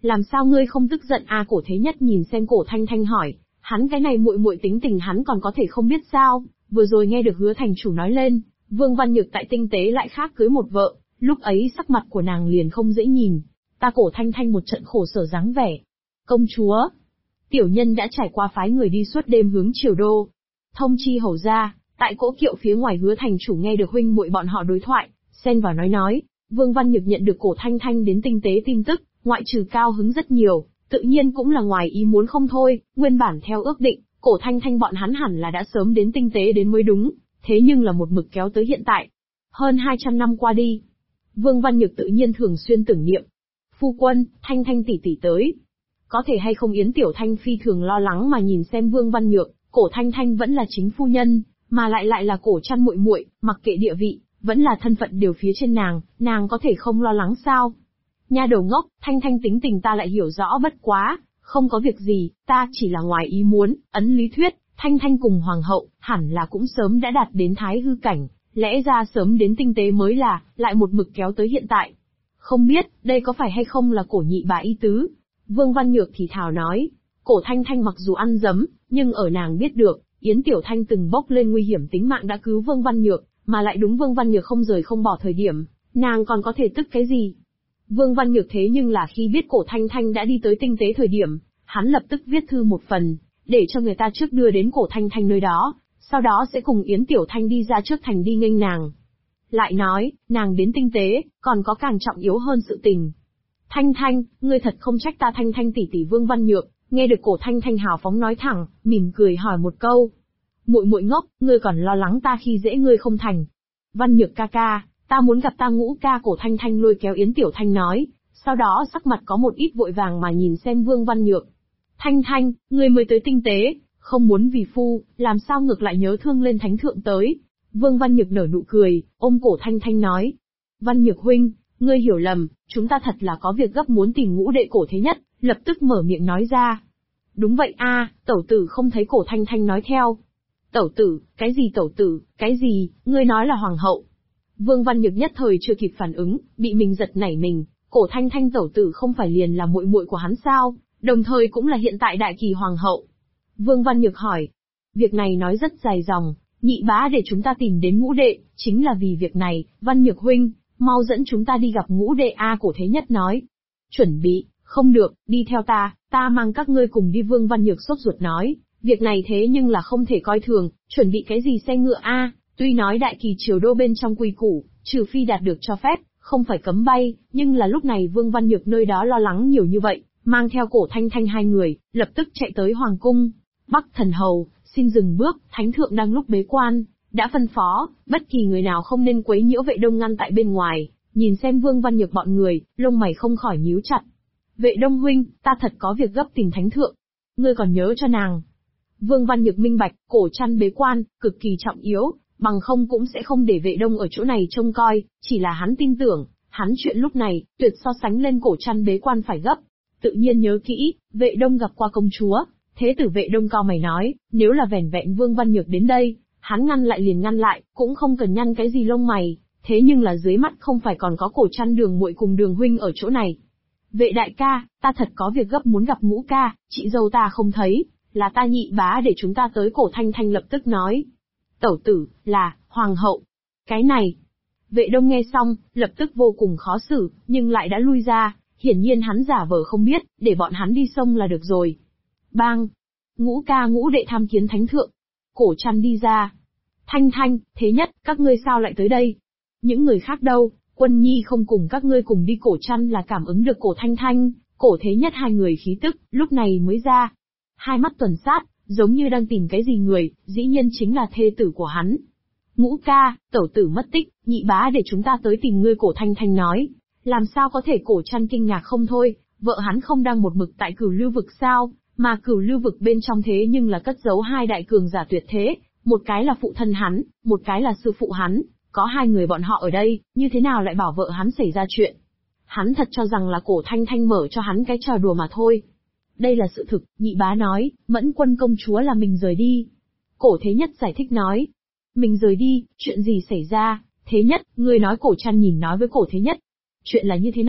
Làm sao ngươi không tức giận à? Cổ Thế Nhất nhìn xem Cổ Thanh Thanh hỏi, hắn cái này muội muội tính tình hắn còn có thể không biết sao, vừa rồi nghe được Hứa thành chủ nói lên, Vương Văn Nhược tại tinh tế lại khác cưới một vợ, lúc ấy sắc mặt của nàng liền không dễ nhìn. Ta Cổ Thanh Thanh một trận khổ sở dáng vẻ. Công chúa, tiểu nhân đã trải qua phái người đi suốt đêm hướng Triều Đô. Thông chi hầu ra, tại cỗ kiệu phía ngoài Hứa thành chủ nghe được huynh muội bọn họ đối thoại, xen vào nói. Vương Văn Nhược nhận được Cổ Thanh Thanh đến tinh tế tin tức, ngoại trừ cao hứng rất nhiều, tự nhiên cũng là ngoài ý muốn không thôi, nguyên bản theo ước định, Cổ Thanh Thanh bọn hắn hẳn là đã sớm đến tinh tế đến mới đúng, thế nhưng là một mực kéo tới hiện tại. Hơn 200 năm qua đi, Vương Văn Nhược tự nhiên thường xuyên tưởng niệm. Phu quân, Thanh Thanh tỷ tỷ tới. Có thể hay không Yến Tiểu Thanh phi thường lo lắng mà nhìn xem Vương Văn Nhược, Cổ Thanh Thanh vẫn là chính phu nhân, mà lại là Cổ Trăn muội muội, mặc kệ địa vị, vẫn là thân phận đều phía trên nàng có thể không lo lắng sao? Nha đầu ngốc, Thanh Thanh tính tình ta lại hiểu rõ bất quá, không có việc gì, ta chỉ là ngoài ý muốn, ấn lý thuyết, Thanh Thanh cùng Hoàng hậu, hẳn là cũng sớm đã đạt đến thái hư cảnh, lẽ ra sớm đến tinh tế mới là, lại một mực kéo tới hiện tại. Không biết, đây có phải hay không là Cổ nhị bà ý tứ? Vương Văn Nhược thì thào nói, Cổ Thanh Thanh mặc dù ăn dấm, nhưng ở nàng biết được, Yến Tiểu Thanh từng bốc lên nguy hiểm tính mạng đã cứu Vương Văn Nhược, mà lại đúng Vương Văn Nhược không rời không bỏ thời điểm, nàng còn có thể tức cái gì? Vương Văn Nhược thế nhưng là khi biết Cổ Thanh Thanh đã đi tới tinh tế thời điểm, hắn lập tức viết thư một phần, để cho người ta trước đưa đến Cổ Thanh Thanh nơi đó, sau đó sẽ cùng Yến Tiểu Thanh đi ra trước thành đi nghênh nàng. Lại nói, nàng đến tinh tế, còn có càng trọng yếu hơn sự tình. Thanh Thanh, ngươi thật không trách ta. Thanh Thanh tỷ tỷ. Vương Văn Nhược, nghe được Cổ Thanh Thanh hào phóng nói thẳng, mỉm cười hỏi một câu. Muội muội ngốc, ngươi còn lo lắng ta khi dễ ngươi không thành. Văn Nhược ca ca, ta muốn gặp ta ngũ ca. Cổ Thanh Thanh lôi kéo Yến Tiểu Thanh nói, sau đó sắc mặt có một ít vội vàng mà nhìn xem Vương Văn Nhược. Thanh Thanh, ngươi mới tới tinh tế, không muốn vì phu, làm sao ngược lại nhớ thương lên thánh thượng tới. Vương Văn Nhược nở nụ cười, ôm Cổ Thanh Thanh nói. Văn Nhược huynh, ngươi hiểu lầm, chúng ta thật là có việc gấp muốn tìm ngũ đệ. Cổ Thế Nhất lập tức mở miệng nói ra. Đúng vậy a, tẩu tử không thấy. Cổ Thanh Thanh nói theo. Tẩu tử, cái gì tẩu tử, cái gì, ngươi nói là hoàng hậu. Vương Văn Nhược nhất thời chưa kịp phản ứng, bị mình giật nảy mình, Cổ Thanh Thanh tẩu tử không phải liền là muội muội của hắn sao, đồng thời cũng là hiện tại đại kỳ hoàng hậu. Vương Văn Nhược hỏi, việc này nói rất dài dòng, nhị bá để chúng ta tìm đến ngũ đệ, chính là vì việc này, Văn Nhược huynh, mau dẫn chúng ta đi gặp ngũ đệ a. Cổ Thế Nhất nói, chuẩn bị, không được, đi theo ta mang các ngươi cùng đi. Vương Văn Nhược sốt ruột nói, việc này thế nhưng là không thể coi thường, chuẩn bị cái gì xe ngựa a? Tuy nói đại kỳ triều đô bên trong quy củ, trừ phi đạt được cho phép, không phải cấm bay, nhưng là lúc này Vương Văn Nhược nơi đó lo lắng nhiều như vậy, mang theo Cổ Thanh Thanh hai người, lập tức chạy tới hoàng cung. Bắc thần hầu, xin dừng bước, thánh thượng đang lúc bế quan, đã phân phó, bất kỳ người nào không nên quấy nhiễu Vệ Đông ngăn tại bên ngoài. Nhìn xem Vương Văn Nhược bọn người, lông mày không khỏi nhíu chặt. Vệ Đông huynh, ta thật có việc gấp tìm thánh thượng. Ngươi còn nhớ cho nàng. Vương Văn Nhược minh bạch, Cổ Trăn bế quan, cực kỳ trọng yếu, bằng không cũng sẽ không để Vệ Đông ở chỗ này trông coi, chỉ là hắn tin tưởng, hắn chuyện lúc này, tuyệt so sánh lên Cổ Trăn bế quan phải gấp. Tự nhiên nhớ kỹ, Vệ Đông gặp qua công chúa. Thế tử Vệ Đông cao mày nói, nếu là vẻn vẹn Vương Văn Nhược đến đây, hắn ngăn lại liền ngăn lại, cũng không cần nhăn cái gì lông mày, thế nhưng là dưới mắt không phải còn có Cổ Trăn Đường muội cùng Đường huynh ở chỗ này. Vệ đại ca, ta thật có việc gấp muốn gặp ngũ ca, chị dâu ta không thấy, là ta nhị bá để chúng ta tới. Cổ Thanh Thanh lập tức nói. Tẩu tử, là, hoàng hậu. Cái này. Vệ Đông nghe xong, lập tức vô cùng khó xử, nhưng lại đã lui ra, hiển nhiên hắn giả vờ không biết, để bọn hắn đi sông là được rồi. Bang! Ngũ ca ngũ đệ tham kiến thánh thượng. Cổ Trăn đi ra. Thanh Thanh, Thế Nhất, các ngươi sao lại tới đây? Những người khác đâu, Quân Nhi không cùng các ngươi cùng đi. Cổ Trăn là cảm ứng được Cổ Thanh Thanh, Cổ Thế Nhất hai người khí tức, lúc này mới ra. Hai mắt tuần sát, giống như đang tìm cái gì người, dĩ nhiên chính là thê tử của hắn. Ngũ ca, tẩu tử mất tích, nhị bá để chúng ta tới tìm ngươi. Cổ Thanh Thanh nói. Làm sao có thể? Cổ Trăn kinh ngạc không thôi, vợ hắn không đang một mực tại Cửu Lưu vực sao, mà Cửu Lưu vực bên trong thế nhưng là cất giấu hai đại cường giả tuyệt thế, một cái là phụ thân hắn, một cái là sư phụ hắn, có hai người bọn họ ở đây, như thế nào lại bảo vợ hắn xảy ra chuyện? Hắn thật cho rằng là Cổ Thanh Thanh mở cho hắn cái trò đùa mà thôi. Đây là sự thực, nhị bá nói, Mẫn Quân công chúa là mình rời đi. Cổ Thế Nhất giải thích nói. Mình rời đi, chuyện gì xảy ra? Thế Nhất, ngươi nói. Cổ Trăn nhìn nói với Cổ Thế Nhất. Chuyện là như thế này,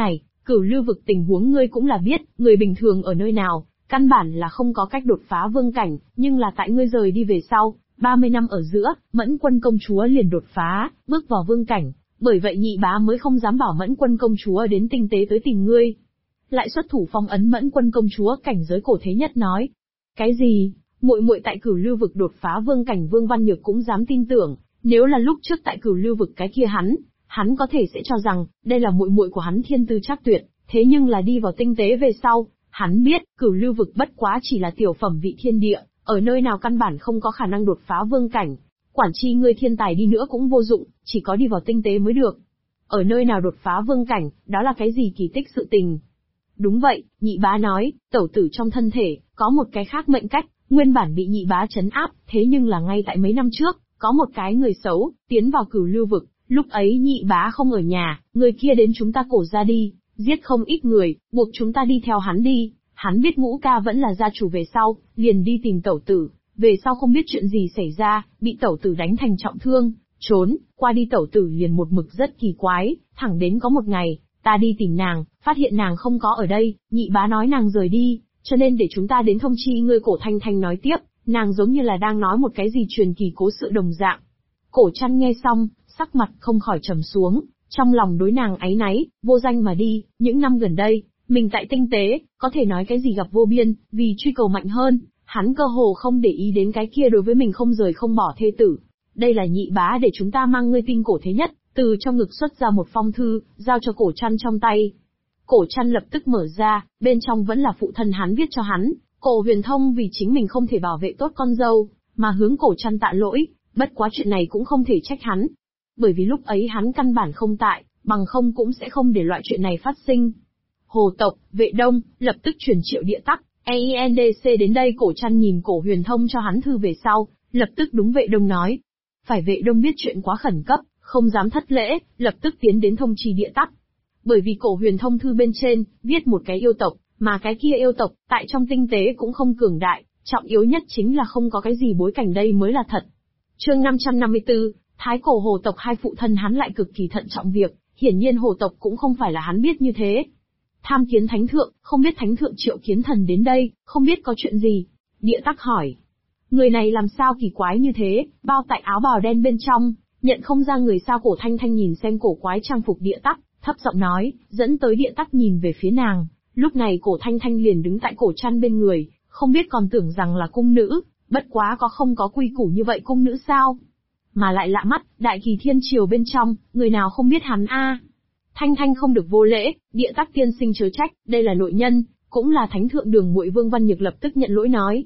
Cửu Lưu vực tình huống ngươi cũng là biết, người bình thường ở nơi nào, căn bản là không có cách đột phá vương cảnh, nhưng là tại ngươi rời đi về sau, 30 năm ở giữa, Mẫn Quân công chúa liền đột phá, bước vào vương cảnh, bởi vậy nhị bá mới không dám bảo Mẫn Quân công chúa đến tinh tế tới tìm ngươi. Lại xuất thủ phong ấn Mẫn Quân công chúa cảnh giới cổ thế nhất nói. Cái gì? Muội muội tại Cửu Lưu vực đột phá vương cảnh, Vương Văn Nhược cũng dám tin tưởng, nếu là lúc trước tại Cửu Lưu vực cái kia hắn có thể sẽ cho rằng, đây là muội muội của hắn thiên tư chắc tuyệt, thế nhưng là đi vào tinh tế về sau, hắn biết, Cửu Lưu vực bất quá chỉ là tiểu phẩm vị thiên địa, ở nơi nào căn bản không có khả năng đột phá vương cảnh. Quản chi ngươi thiên tài đi nữa cũng vô dụng, chỉ có đi vào tinh tế mới được. Ở nơi nào đột phá vương cảnh, đó là cái gì kỳ tích sự tình? Đúng vậy, nhị bá nói, tẩu tử trong thân thể, có một cái khác mệnh cách, nguyên bản bị nhị bá trấn áp, thế nhưng là ngay tại mấy năm trước, có một cái người xấu, tiến vào Cửu Lưu vực, lúc ấy nhị bá không ở nhà, người kia đến chúng ta cổ ra đi, giết không ít người, buộc chúng ta đi theo hắn đi. Hắn biết Ngũ ca vẫn là gia chủ về sau, liền đi tìm tẩu tử, về sau không biết chuyện gì xảy ra, bị tẩu tử đánh thành trọng thương, trốn, qua đi tẩu tử liền một mực rất kỳ quái, thẳng đến có một ngày, ta đi tìm nàng, phát hiện nàng không có ở đây, nhị bá nói nàng rời đi, cho nên để chúng ta đến thông chi ngươi. Cổ Thanh Thanh nói tiếp, nàng giống như là đang nói một cái gì truyền kỳ cố sự đồng dạng. Cổ Trăn nghe xong, sắc mặt không khỏi trầm xuống, trong lòng đối nàng áy náy, vô danh mà đi, những năm gần đây, mình tại tinh tế, có thể nói cái gì gặp vô biên, vì truy cầu mạnh hơn, hắn cơ hồ không để ý đến cái kia đối với mình không rời không bỏ thê tử. Đây là nhị bá để chúng ta mang ngươi tin cổ thế nhất, từ trong ngực xuất ra một phong thư, giao cho Cổ Trăn trong tay. Cổ Trăn lập tức mở ra, bên trong vẫn là phụ thân hắn viết cho hắn, Cổ Huyền Thông vì chính mình không thể bảo vệ tốt con dâu, mà hướng Cổ Trăn tạ lỗi, bất quá chuyện này cũng không thể trách hắn. Bởi vì lúc ấy hắn căn bản không tại, bằng không cũng sẽ không để loại chuyện này phát sinh. Hồ tộc, Vệ Đông, lập tức chuyển Triệu Địa Tắc, EINDC đến đây. Cổ Trăn nhìn Cổ Huyền Thông cho hắn thư về sau, lập tức đúng Vệ Đông nói. Phải Vệ Đông biết chuyện quá khẩn cấp, không dám thất lễ, lập tức tiến đến thông trì Địa Tắc. Bởi vì Cổ Huyền Thông thư bên trên, viết một cái yêu tộc, mà cái kia yêu tộc, tại trong tinh tế cũng không cường đại, trọng yếu nhất chính là không có cái gì bối cảnh, đây mới là thật. Chương 554, Thái Cổ Hồ tộc. Hai phụ thân hắn lại cực kỳ thận trọng việc, hiển nhiên hồ tộc cũng không phải là hắn biết như thế. Tham kiến thánh thượng, không biết thánh thượng triệu kiến thần đến đây, không biết có chuyện gì? Địa Tắc hỏi. Người này làm sao kỳ quái như thế, bao tại áo bào đen bên trong, nhận không ra người sao? Cổ Thanh Thanh nhìn xem cổ quái trang phục Địa Tắc, thấp giọng nói, dẫn tới Địa Tắc nhìn về phía nàng. Lúc này Cổ Thanh Thanh liền đứng tại Cổ Trăn bên người, không biết còn tưởng rằng là cung nữ, bất quá không có quy củ như vậy cung nữ sao? Mà lại lạ mắt, Đại Kỳ Thiên Triều bên trong, người nào không biết hắn a? Thanh Thanh không được vô lễ, Địa Tắc tiên sinh chớ trách, đây là nội nhân, cũng là thánh thượng đường muội. Vương Văn Nhược lập tức nhận lỗi nói.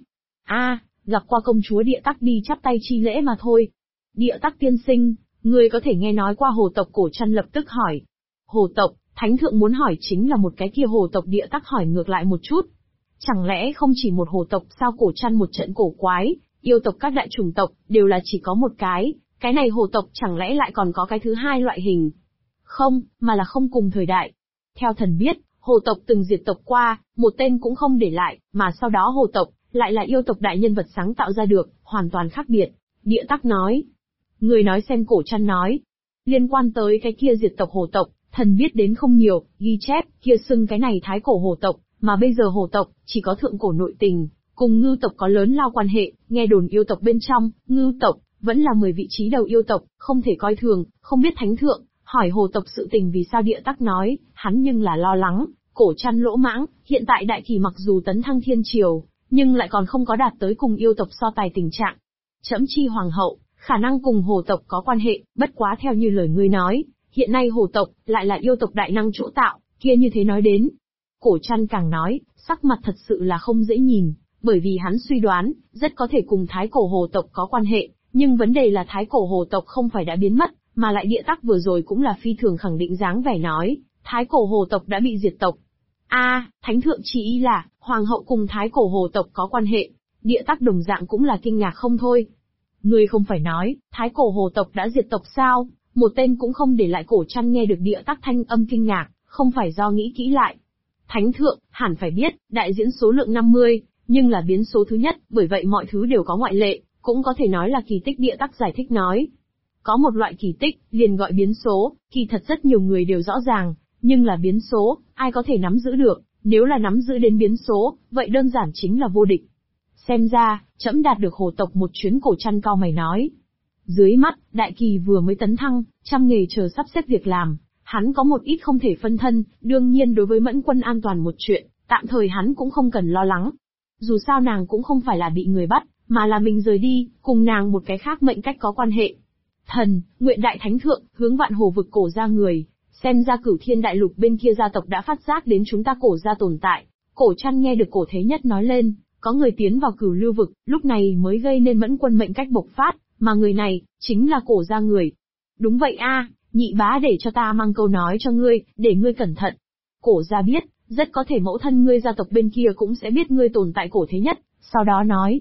Gặp qua công chúa. Địa Tắc đi chắp tay chi lễ mà thôi. Địa Tắc tiên sinh, người có thể nghe nói qua hồ tộc? Cổ Trăn lập tức hỏi. Hồ tộc, thánh thượng muốn hỏi chính là một cái kia hồ tộc. Địa Tắc hỏi ngược lại một chút. Chẳng lẽ không chỉ một hồ tộc sao? Cổ Trăn một trận cổ quái, yêu tộc các đại chủng tộc, đều là chỉ có một cái này hồ tộc chẳng lẽ lại còn có cái thứ hai loại hình? Không, mà là không cùng thời đại. Theo thần biết, hồ tộc từng diệt tộc qua, một tên cũng không để lại, mà sau đó hồ tộc, lại là yêu tộc đại nhân vật sáng tạo ra được, hoàn toàn khác biệt. Địa Tắc nói. Người nói xem. Cổ Trăn nói. Liên quan tới cái kia diệt tộc hồ tộc, thần biết đến không nhiều, ghi chép, kia xưng cái này thái cổ hồ tộc, mà bây giờ hồ tộc, chỉ có thượng cổ nội tình, cùng ngưu tộc có lớn lao quan hệ, nghe đồn yêu tộc bên trong, ngưu tộc, vẫn là 10 vị trí đầu yêu tộc, không thể coi thường, không biết thánh thượng, hỏi hồ tộc sự tình vì sao? Địa Tắc nói, hắn nhưng là lo lắng, Cổ Trăn lỗ mãng, hiện tại Đại Kỳ mặc dù tấn thăng thiên triều, nhưng lại còn không có đạt tới cùng yêu tộc so tài tình trạng. Trẫm chi hoàng hậu, khả năng cùng hồ tộc có quan hệ, bất quá theo như lời ngươi nói, hiện nay hồ tộc, lại là yêu tộc đại năng chỗ tạo, kia như thế nói đến. Cổ Trăn càng nói, sắc mặt thật sự là không dễ nhìn, bởi vì hắn suy đoán, rất có thể cùng thái cổ hồ tộc có quan hệ, nhưng vấn đề là thái cổ hồ tộc không phải đã biến mất, mà lại Địa Tắc vừa rồi cũng là phi thường khẳng định dáng vẻ nói, thái cổ hồ tộc đã bị diệt tộc. Thánh thượng chỉ ý là, hoàng hậu cùng thái cổ hồ tộc có quan hệ. Địa Tắc đồng dạng cũng là kinh ngạc không thôi. Ngươi không phải nói, thái cổ hồ tộc đã diệt tộc sao? Một tên cũng không để lại. Cổ Trăn nghe được Địa Tắc thanh âm kinh ngạc, không phải do nghĩ kỹ lại. Thánh thượng, hẳn phải biết, đại diễn số lượng 50, nhưng là biến số thứ nhất, bởi vậy mọi thứ đều có ngoại lệ, cũng có thể nói là kỳ tích. Địa Tắc giải thích nói. Có một loại kỳ tích, liền gọi biến số, kỳ thật rất nhiều người đều rõ ràng, nhưng là biến số, ai có thể nắm giữ được, nếu là nắm giữ đến biến số, vậy đơn giản chính là vô địch. Xem ra, trẫm đạt được hồ tộc một chuyến. Cổ Trăn cau mày nói. Dưới mắt, Đại Kỳ vừa mới tấn thăng, trăm nghề chờ sắp xếp việc làm, hắn có một ít không thể phân thân, đương nhiên đối với Mẫn Quân an toàn một chuyện, tạm thời hắn cũng không cần lo lắng. Dù sao nàng cũng không phải là bị người bắt, mà là mình rời đi, cùng nàng một cái khác mệnh cách có quan hệ. Thần, nguyện đại thánh thượng, hướng Vạn Hồ vực Cổ gia người, xem ra Cửu Thiên đại lục bên kia gia tộc đã phát giác đến chúng ta Cổ gia tồn tại. Cổ Trăn nghe được Cổ Thế Nhất nói lên, có người tiến vào Cửu Lưu vực, lúc này mới gây nên Mẫn Quân mệnh cách bộc phát, mà người này, chính là Cổ gia người. Đúng vậy a, nhị bá để cho ta mang câu nói cho ngươi, để ngươi cẩn thận. Cổ gia biết, rất có thể mẫu thân ngươi gia tộc bên kia cũng sẽ biết ngươi tồn tại. Cổ Thế Nhất, sau đó nói.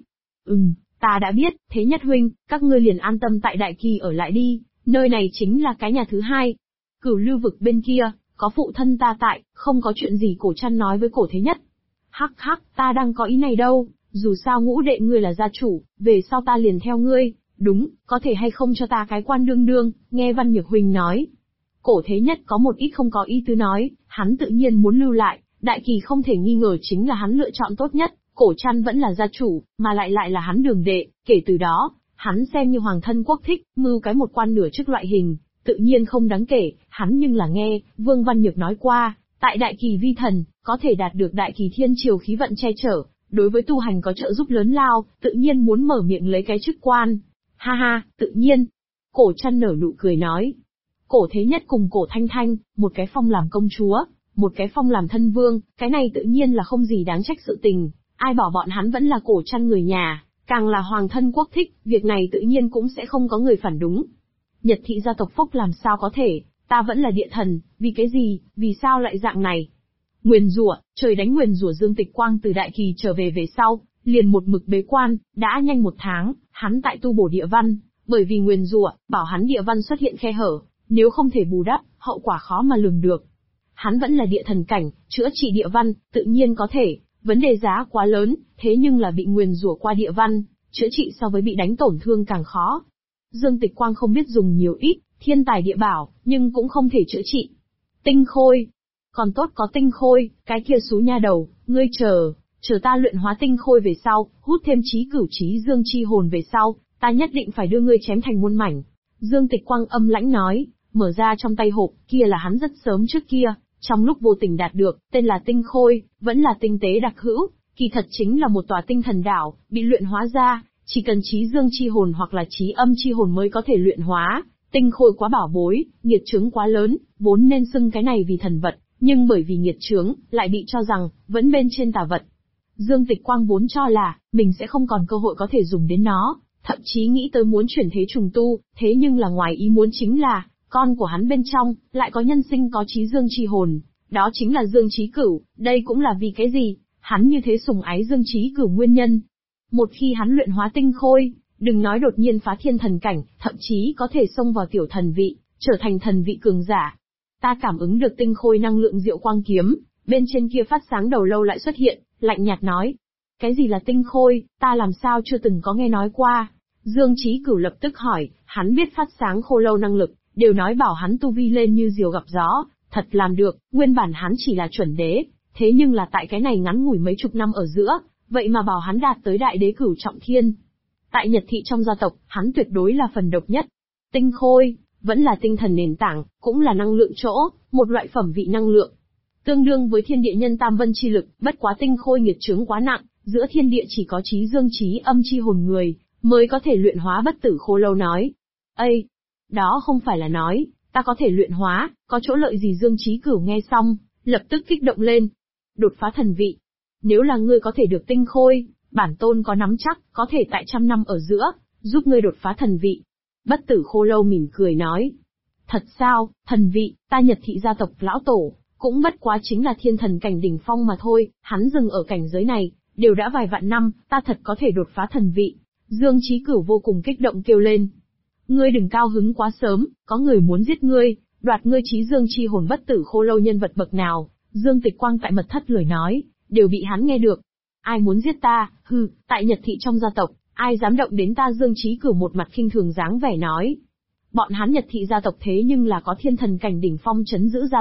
Ta đã biết, Thế Nhất huynh, các ngươi liền an tâm tại Đại Kỳ ở lại đi, nơi này chính là cái nhà thứ hai. Cửu Lưu vực bên kia, có phụ thân ta tại, không có chuyện gì. Cổ Trăn nói với Cổ Thế Nhất. Hắc hắc, ta đang có ý này đâu, dù sao ngũ đệ ngươi là gia chủ, về sau ta liền theo ngươi, đúng, có thể hay không cho ta cái quan đương đương, nghe Văn Nhược huynh nói. Cổ Thế Nhất có một ít không có ý tứ nói, hắn tự nhiên muốn lưu lại, Đại Kỳ không thể nghi ngờ chính là hắn lựa chọn tốt nhất. Cổ Trăn vẫn là gia chủ, mà lại là hắn đường đệ, kể từ đó, hắn xem như hoàng thân quốc thích, mưu cái một quan nửa chức loại hình, tự nhiên không đáng kể. Hắn nhưng là nghe Vương Văn Nhược nói qua, tại Đại Kỳ vi thần, có thể đạt được Đại Kỳ thiên triều khí vận che chở, đối với tu hành có trợ giúp lớn lao, tự nhiên muốn mở miệng lấy cái chức quan. Ha ha, tự nhiên. Cổ Trăn nở nụ cười nói. Cổ Thế Nhất cùng Cổ Thanh Thanh, một cái phong làm công chúa, một cái phong làm thân vương, cái này tự nhiên là không gì đáng trách sự tình. Ai bảo bọn hắn vẫn là Cổ Trăn người nhà, càng là hoàng thân quốc thích, việc này tự nhiên cũng sẽ không có người phản đúng. Nhật thị gia tộc phúc làm sao có thể, ta vẫn là địa thần, vì cái gì, vì sao lại dạng này? Nguyền rủa, trời đánh nguyền rủa. Dương Tịch Quang từ Đại Kỳ trở về sau, liền một mực bế quan, đã nhanh 1 tháng, hắn tại tu bổ địa văn, bởi vì nguyền rủa, bảo hắn địa văn xuất hiện khe hở, nếu không thể bù đắp, hậu quả khó mà lường được. Hắn vẫn là địa thần cảnh, chữa trị địa văn, tự nhiên có thể. Vấn đề giá quá lớn, thế nhưng là bị nguyền rủa qua địa văn, chữa trị so với bị đánh tổn thương càng khó. Dương Tịch Quang không biết dùng nhiều ít, thiên tài địa bảo, nhưng cũng không thể chữa trị. Tinh khôi. Còn tốt có tinh khôi, cái kia xú nha đầu, ngươi chờ ta luyện hóa tinh khôi về sau, hút thêm trí cửu trí dương chi hồn về sau, ta nhất định phải đưa ngươi chém thành muôn mảnh. Dương Tịch Quang âm lãnh nói, mở ra trong tay hộp, kia là hắn rất sớm trước kia, trong lúc vô tình đạt được, tên là tinh khôi, vẫn là tinh tế đặc hữu, kỳ thật chính là một tòa tinh thần đảo, bị luyện hóa ra, chỉ cần trí dương chi hồn hoặc là trí âm chi hồn mới có thể luyện hóa. Tinh khôi quá bảo bối, nghiệt chướng quá lớn, vốn nên xưng cái này vì thần vật, nhưng bởi vì nghiệt chướng, lại bị cho rằng, vẫn bên trên tà vật. Dương Tịch Quang vốn cho là, mình sẽ không còn cơ hội có thể dùng đến nó, thậm chí nghĩ tới muốn chuyển thế trùng tu, thế nhưng là ngoài ý muốn chính là, con của hắn bên trong, lại có nhân sinh có trí dương chi hồn, đó chính là Dương Chí Cửu, đây cũng là vì cái gì, hắn như thế sùng ái Dương Chí Cửu nguyên nhân. Một khi hắn luyện hóa tinh khôi, đừng nói đột nhiên phá thiên thần cảnh, thậm chí có thể xông vào tiểu thần vị, trở thành thần vị cường giả. Ta cảm ứng được tinh khôi năng lượng diệu quang kiếm, bên trên kia phát sáng đầu lâu lại xuất hiện, lạnh nhạt nói. Cái gì là tinh khôi, ta làm sao chưa từng có nghe nói qua. Dương Chí Cửu lập tức hỏi, hắn biết phát sáng khô lâu năng lực, đều nói bảo hắn tu vi lên như diều gặp gió, thật làm được, nguyên bản hắn chỉ là chuẩn đế, thế nhưng là tại cái này ngắn ngủi mấy chục năm ở giữa, vậy mà bảo hắn đạt tới đại đế cửu trọng thiên. Tại Nhật thị trong gia tộc, hắn tuyệt đối là phần độc nhất. Tinh khôi, vẫn là tinh thần nền tảng, cũng là năng lượng chỗ, một loại phẩm vị năng lượng. Tương đương với thiên địa nhân tam vân chi lực, bất quá tinh khôi nghiệt chướng quá nặng, giữa thiên địa chỉ có trí dương trí âm chi hồn người, mới có thể luyện hóa bất tử khô lâu nói. Ây! Đó không phải là nói, ta có thể luyện hóa, có chỗ lợi gì? Dương Chí Cửu nghe xong, lập tức kích động lên. Đột phá thần vị. Nếu là ngươi có thể được tinh khôi, bản tôn có nắm chắc, có thể tại 100 năm ở giữa, giúp ngươi đột phá thần vị. Bất tử khô lâu mỉm cười nói. Thật sao, thần vị, ta Nhật thị gia tộc lão tổ, cũng bất quá chính là thiên thần cảnh đỉnh phong mà thôi, hắn dừng ở cảnh giới này, đều đã vài vạn năm, ta thật có thể đột phá thần vị. Dương Chí Cửu vô cùng kích động kêu lên. Ngươi đừng cao hứng quá sớm, có người muốn giết ngươi, đoạt ngươi trí dương chi hồn. Bất tử khô lâu nhân vật bậc nào, Dương Tịch Quang tại mật thất lời nói, đều bị hắn nghe được. Ai muốn giết ta, hừ, tại Nhật thị trong gia tộc, ai dám động đến ta? Dương Chí Cửu một mặt khinh thường dáng vẻ nói. Bọn hắn Nhật thị gia tộc thế nhưng là có thiên thần cảnh đỉnh phong chấn giữ gia tộc,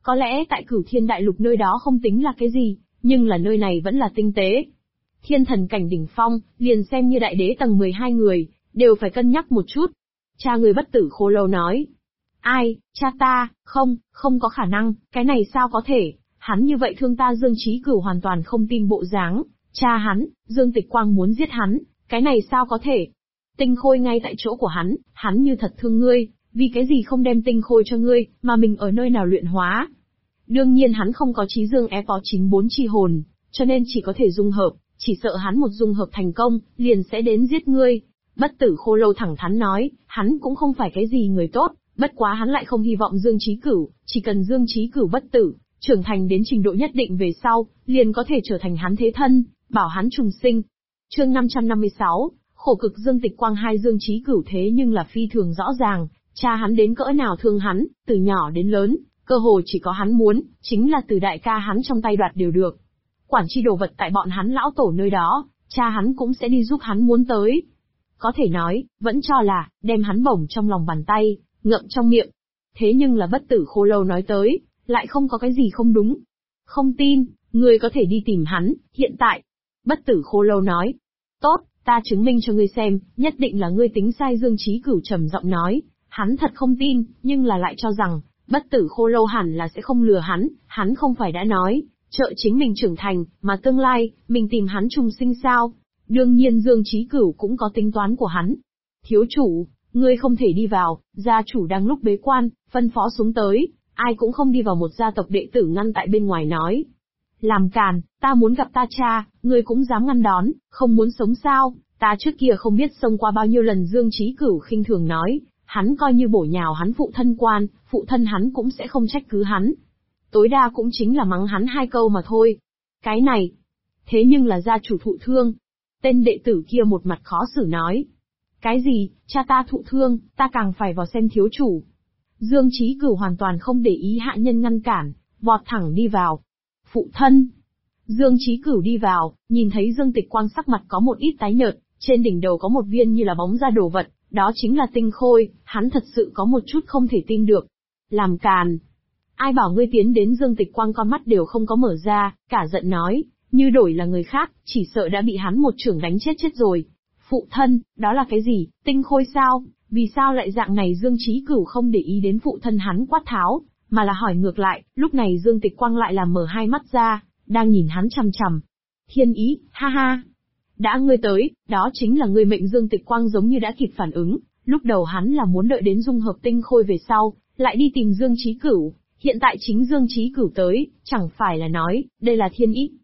Có lẽ tại Cửu Thiên Đại Lục nơi đó không tính là cái gì, nhưng là nơi này vẫn là tinh tế. Thiên thần cảnh đỉnh phong, liền xem như đại đế tầng 12 người, đều phải cân nhắc một chút. Cha người Bất Tử Khô Lâu nói. Ai, cha ta, không có khả năng, cái này sao có thể, hắn như vậy thương ta Dương Chí Cửu hoàn toàn không tin bộ dáng, cha hắn, Dương Tịch Quang muốn giết hắn, cái này sao có thể. Tinh khôi ngay tại chỗ của hắn như thật thương ngươi, vì cái gì không đem tinh khôi cho ngươi, mà mình ở nơi nào luyện hóa. Đương nhiên hắn không có trí dương có 94 chi hồn, cho nên chỉ có thể dung hợp, chỉ sợ hắn một dung hợp thành công, liền sẽ đến giết ngươi. Bất Tử Khô Lâu thẳng thắn nói, hắn cũng không phải cái gì người tốt, bất quá hắn lại không hy vọng Dương Chí Cửu, chỉ cần Dương Chí Cửu bất tử, trưởng thành đến trình độ nhất định về sau, liền có thể trở thành hắn thế thân, bảo hắn trùng sinh. Chương 556, khổ cực Dương Tịch Quang hai Dương Chí Cửu thế nhưng là phi thường rõ ràng, cha hắn đến cỡ nào thương hắn, từ nhỏ đến lớn, cơ hồ chỉ có hắn muốn, chính là từ đại ca hắn trong tay đoạt đều được. Quản chi đồ vật tại bọn hắn lão tổ nơi đó, cha hắn cũng sẽ đi giúp hắn muốn tới. Có thể nói, vẫn cho là, đem hắn bổng trong lòng bàn tay, ngậm trong miệng. Thế nhưng là Bất Tử Khô Lâu nói tới, lại không có cái gì không đúng. Không tin, ngươi có thể đi tìm hắn, hiện tại. Bất Tử Khô Lâu nói. Tốt, ta chứng minh cho ngươi xem, nhất định là ngươi tính sai. Dương Chí Cửu trầm giọng nói, hắn thật không tin, nhưng là lại cho rằng, Bất Tử Khô Lâu hẳn là sẽ không lừa hắn không phải đã nói, trợ chính mình trưởng thành, mà tương lai, mình tìm hắn trùng sinh sao. Đương nhiên Dương Chí Cửu cũng có tính toán của hắn. Thiếu chủ, ngươi không thể đi vào, gia chủ đang lúc bế quan, phân phó xuống tới, ai cũng không đi vào. Một gia tộc đệ tử ngăn tại bên ngoài nói. Làm càn, ta muốn gặp ta cha, ngươi cũng dám ngăn đón, không muốn sống sao, ta trước kia không biết xông qua bao nhiêu lần. Dương Chí Cửu khinh thường nói, hắn coi như bổ nhào hắn phụ thân quan, phụ thân hắn cũng sẽ không trách cứ hắn. Tối đa cũng chính là mắng hắn 2 câu mà thôi. Cái này, thế nhưng là gia chủ thụ thương. Tên đệ tử kia một mặt khó xử nói. Cái gì, cha ta thụ thương, ta càng phải vào xem thiếu chủ. Dương Chí Cửu hoàn toàn không để ý hạ nhân ngăn cản, vọt thẳng đi vào. Phụ thân. Dương Chí Cửu đi vào, nhìn thấy Dương Tịch Quang sắc mặt có một ít tái nhợt, trên đỉnh đầu có một viên như là bóng ra đồ vật, đó chính là tinh khôi, hắn thật sự có một chút không thể tin được. Làm càn. Ai bảo ngươi tiến đến? Dương Tịch Quang con mắt đều không có mở ra, cả giận nói, như đổi là người khác, chỉ sợ đã bị hắn một chưởng đánh chết rồi. Phụ thân, đó là cái gì, tinh khôi sao, vì sao lại dạng này? Dương Chí Cửu không để ý đến phụ thân hắn quát tháo, mà là hỏi ngược lại. Lúc này Dương Tịch Quang lại là mở 2 mắt ra, đang nhìn hắn chằm chằm. Thiên ý, ha ha. Đã ngươi tới, đó chính là ngươi mệnh. Dương Tịch Quang giống như đã kịp phản ứng, lúc đầu hắn là muốn đợi đến dung hợp tinh khôi về sau, lại đi tìm Dương Chí Cửu. Hiện tại chính Dương Chí Cửu tới, chẳng phải là nói, đây là thiên ý.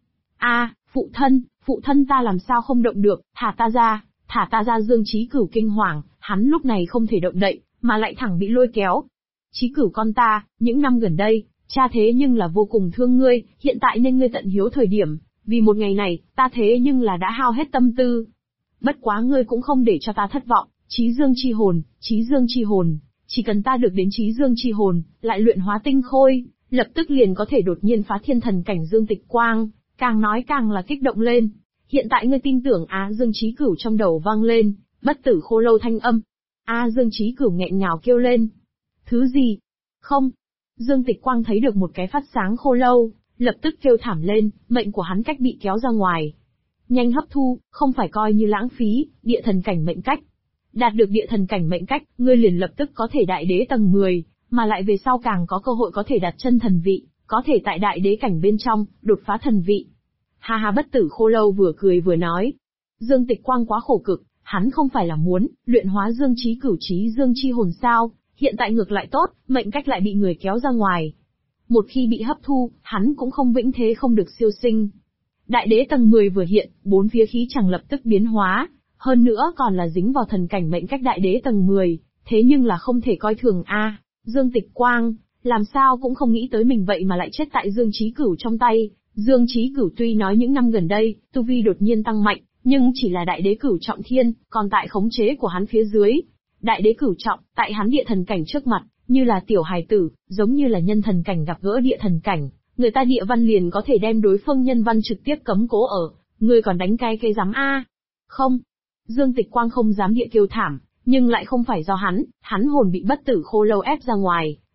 Phụ thân ta làm sao không động được, thả ta ra. Dương Chí Cửu kinh hoàng, hắn lúc này không thể động đậy, mà lại thẳng bị lôi kéo. Chí Cửu con ta, những năm gần đây, cha thế nhưng là vô cùng thương ngươi, hiện tại nên ngươi tận hiếu thời điểm, vì một ngày này, ta thế nhưng là đã hao hết tâm tư. Bất quá ngươi cũng không để cho ta thất vọng, Chí Dương chi hồn, chỉ cần ta được đến Chí Dương chi hồn, lại luyện hóa tinh khôi, lập tức liền có thể đột nhiên phá thiên thần cảnh. Dương Tịch Quang càng nói càng là kích động lên. Hiện tại ngươi tin tưởng á? Dương Chí Cửu trong đầu vang lên, Bất Tử Khô Lâu thanh âm. Dương Chí Cửu nghẹn ngào kêu lên. Thứ gì? Không. Dương Tịch Quang thấy được một cái phát sáng khô lâu, lập tức kêu thảm lên, mệnh của hắn cách bị kéo ra ngoài. Nhanh hấp thu, không phải coi như lãng phí, địa thần cảnh mệnh cách. Đạt được địa thần cảnh mệnh cách, ngươi liền lập tức có thể đại đế tầng 10, mà lại về sau càng có cơ hội có thể đặt chân thần vị, có thể tại đại đế cảnh bên trong, đột phá thần vị. Ha ha. Bất Tử Khô Lâu vừa cười vừa nói. Dương Tịch Quang quá khổ cực, hắn không phải là muốn luyện hóa Dương Chí Cửu Chí Dương chi hồn sao, hiện tại ngược lại tốt, mệnh cách lại bị người kéo ra ngoài. Một khi bị hấp thu, hắn cũng không vĩnh thế không được siêu sinh. Đại đế tầng 10 vừa hiện, 4 phía khí chẳng lập tức biến hóa, hơn nữa còn là dính vào thần cảnh mệnh cách đại đế tầng 10, thế nhưng là không thể coi thường a. Dương Tịch Quang, làm sao cũng không nghĩ tới mình vậy mà lại chết tại Dương Chí Cửu trong tay. Dương Chí Cửu tuy nói những năm gần đây, tu vi đột nhiên tăng mạnh, nhưng chỉ là đại đế cửu trọng thiên, còn tại khống chế của hắn phía dưới. Đại đế cửu trọng, tại hắn địa thần cảnh trước mặt, như là tiểu hài tử, giống như là nhân thần cảnh gặp gỡ địa thần cảnh, người ta địa văn liền có thể đem đối phương nhân văn trực tiếp cấm cố ở, người còn đánh cái dám a? Không. Dương Tịch Quang không dám địa kêu thảm, nhưng lại không phải do hắn hồn bị Bất Tử Khô Lâu ép ra ngoài,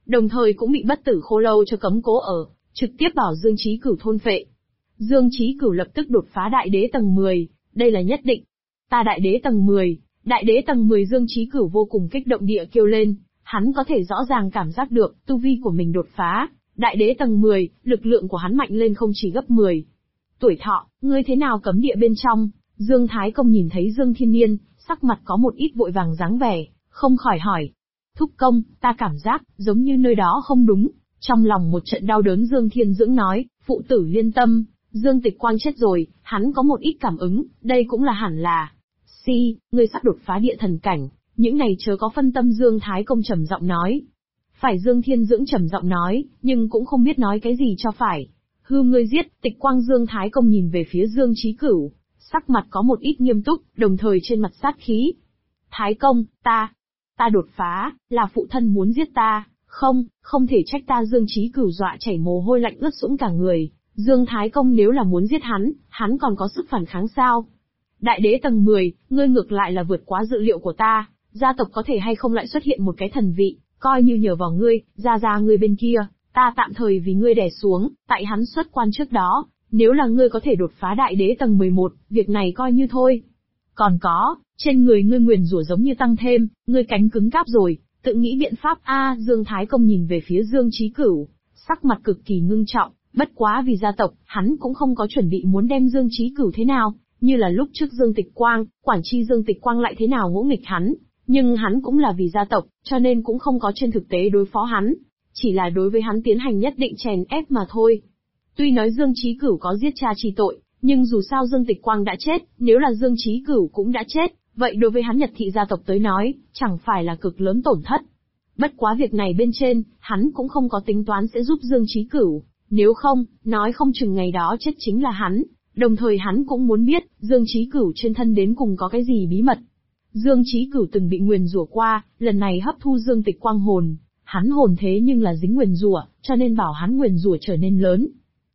đồng thời cũng bị bất tử khô lâu cho cấm cố ở, trực tiếp bảo Dương Chí Cửu thôn phệ. Dương Chí Cửu lập tức đột phá đại đế tầng 10, đây là nhất định. Ta đại đế tầng 10, đại đế tầng 10 Dương Chí Cửu vô cùng kích động địa kêu lên, hắn có thể rõ ràng cảm giác được, tu vi của mình đột phá, đại đế tầng 10, lực lượng của hắn mạnh lên không chỉ gấp 10. Tuổi Thọ, ngươi thế nào cấm địa bên trong? Dương Thái Công nhìn thấy Dương Thiên Niên, sắc mặt có một ít vội vàng dáng vẻ, không khỏi hỏi. Thúc công, ta cảm giác, giống như nơi đó không đúng. Trong lòng một trận đau đớn Dương Thiên Dưỡng nói, phụ tử liên tâm, Dương Tịch Quang chết rồi, hắn có một ít cảm ứng, đây cũng là hẳn là. Ngươi sắp đột phá địa thần cảnh, những này chớ có phân tâm Dương Thái Công trầm giọng nói. Phải Dương Thiên Dưỡng trầm giọng nói, nhưng cũng không biết nói cái gì cho phải. Ngươi giết, Tịch Quang Dương Thái Công nhìn về phía Dương Chí Cửu, sắc mặt có một ít nghiêm túc, đồng thời trên mặt sát khí. Thái Công, ta đột phá, là phụ thân muốn giết ta, không thể trách ta. Dương Chí Cửu dọa chảy mồ hôi lạnh ướt sũng cả người, Dương Thái Công nếu là muốn giết hắn còn có sức phản kháng sao? Đại đế tầng 10, ngươi ngược lại là vượt quá dự liệu của ta, gia tộc có thể hay không lại xuất hiện một cái thần vị, coi như nhờ vào ngươi, gia ngươi bên kia, ta tạm thời vì ngươi đè xuống, tại hắn xuất quan trước đó, nếu là ngươi có thể đột phá đại đế tầng 11, việc này coi như thôi. Còn có, trên người ngươi nguyền rủa giống như tăng thêm, ngươi cánh cứng cáp rồi, tự nghĩ biện pháp Dương Thái Công nhìn về phía Dương Chí Cửu, sắc mặt cực kỳ ngưng trọng, bất quá vì gia tộc, hắn cũng không có chuẩn bị muốn đem Dương Chí Cửu thế nào, như là lúc trước Dương Tịch Quang, quản chi Dương Tịch Quang lại thế nào ngỗ nghịch hắn, nhưng hắn cũng là vì gia tộc, cho nên cũng không có trên thực tế đối phó hắn, chỉ là đối với hắn tiến hành nhất định chèn ép mà thôi. Tuy nói Dương Chí Cửu có giết cha chi tội, nhưng dù sao Dương Tịch Quang đã chết, nếu là Dương Chí Cửu cũng đã chết, vậy đối với hắn Nhật thị gia tộc tới nói, chẳng phải là cực lớn tổn thất. Bất quá việc này bên trên, hắn cũng không có tính toán sẽ giúp Dương Chí Cửu, nếu không, nói không chừng ngày đó chết chính là hắn, đồng thời hắn cũng muốn biết, Dương Chí Cửu trên thân đến cùng có cái gì bí mật. Dương Chí Cửu từng bị nguyền rủa qua, lần này hấp thu Dương Tịch Quang hồn, hắn hồn thế nhưng là dính nguyền rủa, cho nên bảo hắn nguyền rủa trở nên lớn.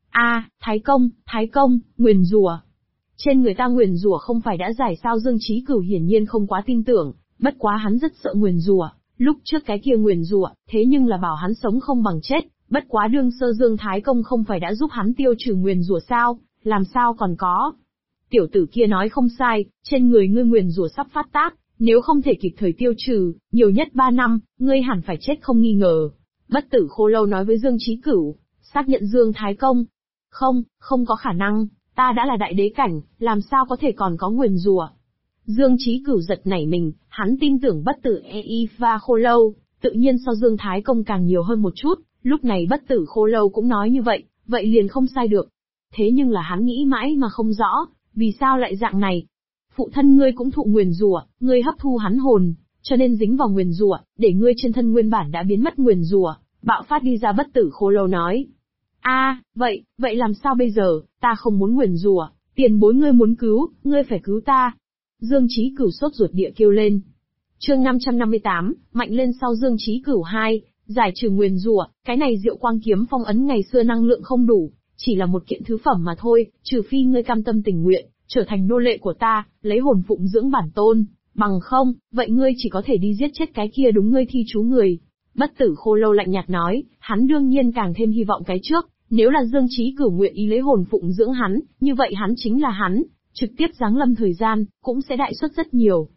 Thái công, nguyền rủa. Trên người ta nguyền rủa không phải đã giải sao? Dương Chí Cửu hiển nhiên không quá tin tưởng, bất quá hắn rất sợ nguyền rủa, lúc trước cái kia nguyền rủa, thế nhưng là bảo hắn sống không bằng chết, bất quá đương sơ Dương Thái Công không phải đã giúp hắn tiêu trừ nguyền rủa sao, làm sao còn có. Tiểu tử kia nói không sai, trên người ngươi nguyền rủa sắp phát tác, nếu không thể kịp thời tiêu trừ, nhiều nhất 3 năm, ngươi hẳn phải chết không nghi ngờ. Bất tử khô lâu nói với Dương Chí Cửu, xác nhận Dương Thái Công. Không có khả năng, ta đã là đại đế cảnh, làm sao có thể còn có nguyền rủa. Dương Chí Cửu giật nảy mình, hắn tin tưởng bất tử và khô lâu, tự nhiên so Dương Thái Công càng nhiều hơn một chút, lúc này bất tử khô lâu cũng nói như vậy, vậy liền không sai được. Thế nhưng là hắn nghĩ mãi mà không rõ, vì sao lại dạng này. Phụ thân ngươi cũng thụ nguyền rủa, ngươi hấp thu hắn hồn, cho nên dính vào nguyền rủa, để ngươi trên thân nguyên bản đã biến mất nguyền rủa, bạo phát đi ra. Bất tử khô lâu nói. Vậy làm sao bây giờ, ta không muốn nguyền rủa, tiền bối ngươi muốn cứu, ngươi phải cứu ta. Dương Chí Cửu sốt ruột địa kêu lên. Chương 558, mạnh lên sau. Dương Chí Cửu 2, giải trừ nguyền rủa, cái này Diệu Quang kiếm phong ấn ngày xưa năng lượng không đủ, chỉ là một kiện thứ phẩm mà thôi, trừ phi ngươi cam tâm tình nguyện, trở thành nô lệ của ta, lấy hồn phụng dưỡng bản tôn, bằng không, vậy ngươi chỉ có thể đi giết chết cái kia đúng ngươi thi chú người. Bất tử khô lâu lạnh nhạt nói, hắn đương nhiên càng thêm hy vọng cái trước, nếu là Dương Chí Cửu nguyện ý lấy hồn phụng dưỡng hắn, như vậy hắn chính là hắn, trực tiếp giáng lâm thời gian, cũng sẽ đại suất rất nhiều.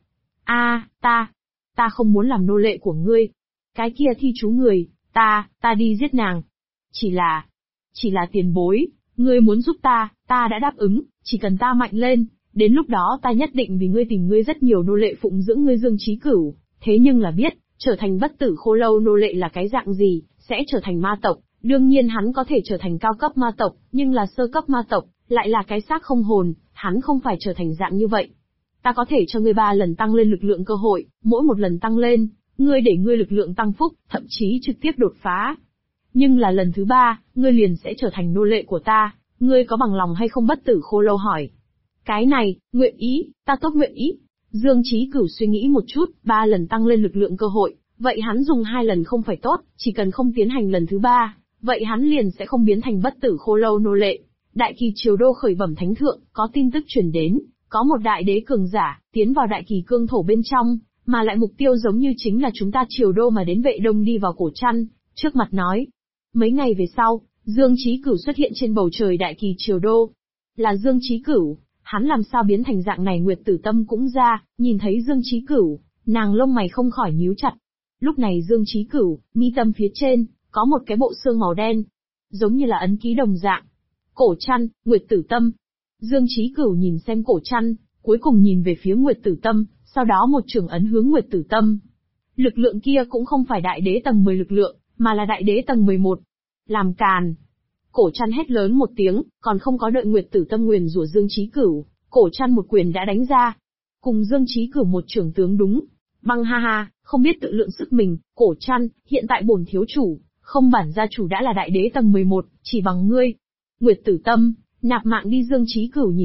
Ta không muốn làm nô lệ của ngươi. Cái kia thi chú người, ta đi giết nàng. Chỉ là tiền bối, ngươi muốn giúp ta đã đáp ứng, chỉ cần ta mạnh lên, đến lúc đó ta nhất định vì ngươi tìm ngươi rất nhiều nô lệ phụng dưỡng ngươi. Dương Chí Cửu, thế nhưng là biết, trở thành bất tử khô lâu nô lệ là cái dạng gì, sẽ trở thành ma tộc, đương nhiên hắn có thể trở thành cao cấp ma tộc, nhưng là sơ cấp ma tộc, lại là cái xác không hồn, hắn không phải trở thành dạng như vậy. Ta có thể cho ngươi 3 lần tăng lên lực lượng cơ hội, mỗi một lần tăng lên, ngươi để ngươi lực lượng tăng phúc, thậm chí trực tiếp đột phá. Nhưng là lần thứ 3, ngươi liền sẽ trở thành nô lệ của ta, ngươi có bằng lòng hay không? Bất tử khô lâu hỏi. Cái này, nguyện ý, ta tốt nguyện ý. Dương Chí Cửu suy nghĩ một chút, 3 lần tăng lên lực lượng cơ hội, vậy hắn dùng 2 lần không phải tốt, chỉ cần không tiến hành lần thứ 3, vậy hắn liền sẽ không biến thành bất tử khô lâu nô lệ. Đại kỳ triều đô khởi bẩm thánh thượng, có tin tức truyền đến, có một đại đế cường giả, tiến vào đại kỳ cương thổ bên trong, mà lại mục tiêu giống như chính là chúng ta triều đô mà đến Vệ Đông đi vào cổ trăn, trước mặt nói. Mấy ngày về sau, Dương Chí Cửu xuất hiện trên bầu trời đại kỳ triều đô. Là Dương Chí Cửu, hắn làm sao biến thành dạng này? Nguyệt Tử Tâm cũng ra, nhìn thấy Dương Chí Cửu, nàng lông mày không khỏi nhíu chặt. Lúc này Dương Chí Cửu, mi tâm phía trên, có một cái bộ xương màu đen, giống như là ấn ký đồng dạng. Cổ Trăn, Nguyệt Tử Tâm. Dương Chí Cửu nhìn xem cổ Trăn, cuối cùng nhìn về phía Nguyệt Tử Tâm, sau đó một trường ấn hướng Nguyệt Tử Tâm. Lực lượng kia cũng không phải đại đế tầng 10 lực lượng, mà là đại đế tầng 11. Làm càn. Cổ Trăn hét lớn một tiếng, còn không có đợi Nguyệt Tử Tâm nguyền rủa Dương Chí Cửu, cổ Trăn một quyền đã đánh ra. Cùng Dương Chí Cửu một trưởng tướng đúng. Băng ha ha, không biết tự lượng sức mình, cổ Trăn, hiện tại bổn thiếu chủ, không bản gia chủ đã là đại đế tầng 11, chỉ bằng ngươi. Nguyệt Tử Tâm, nạp mạng đi. Dương Chí Cửu nhìn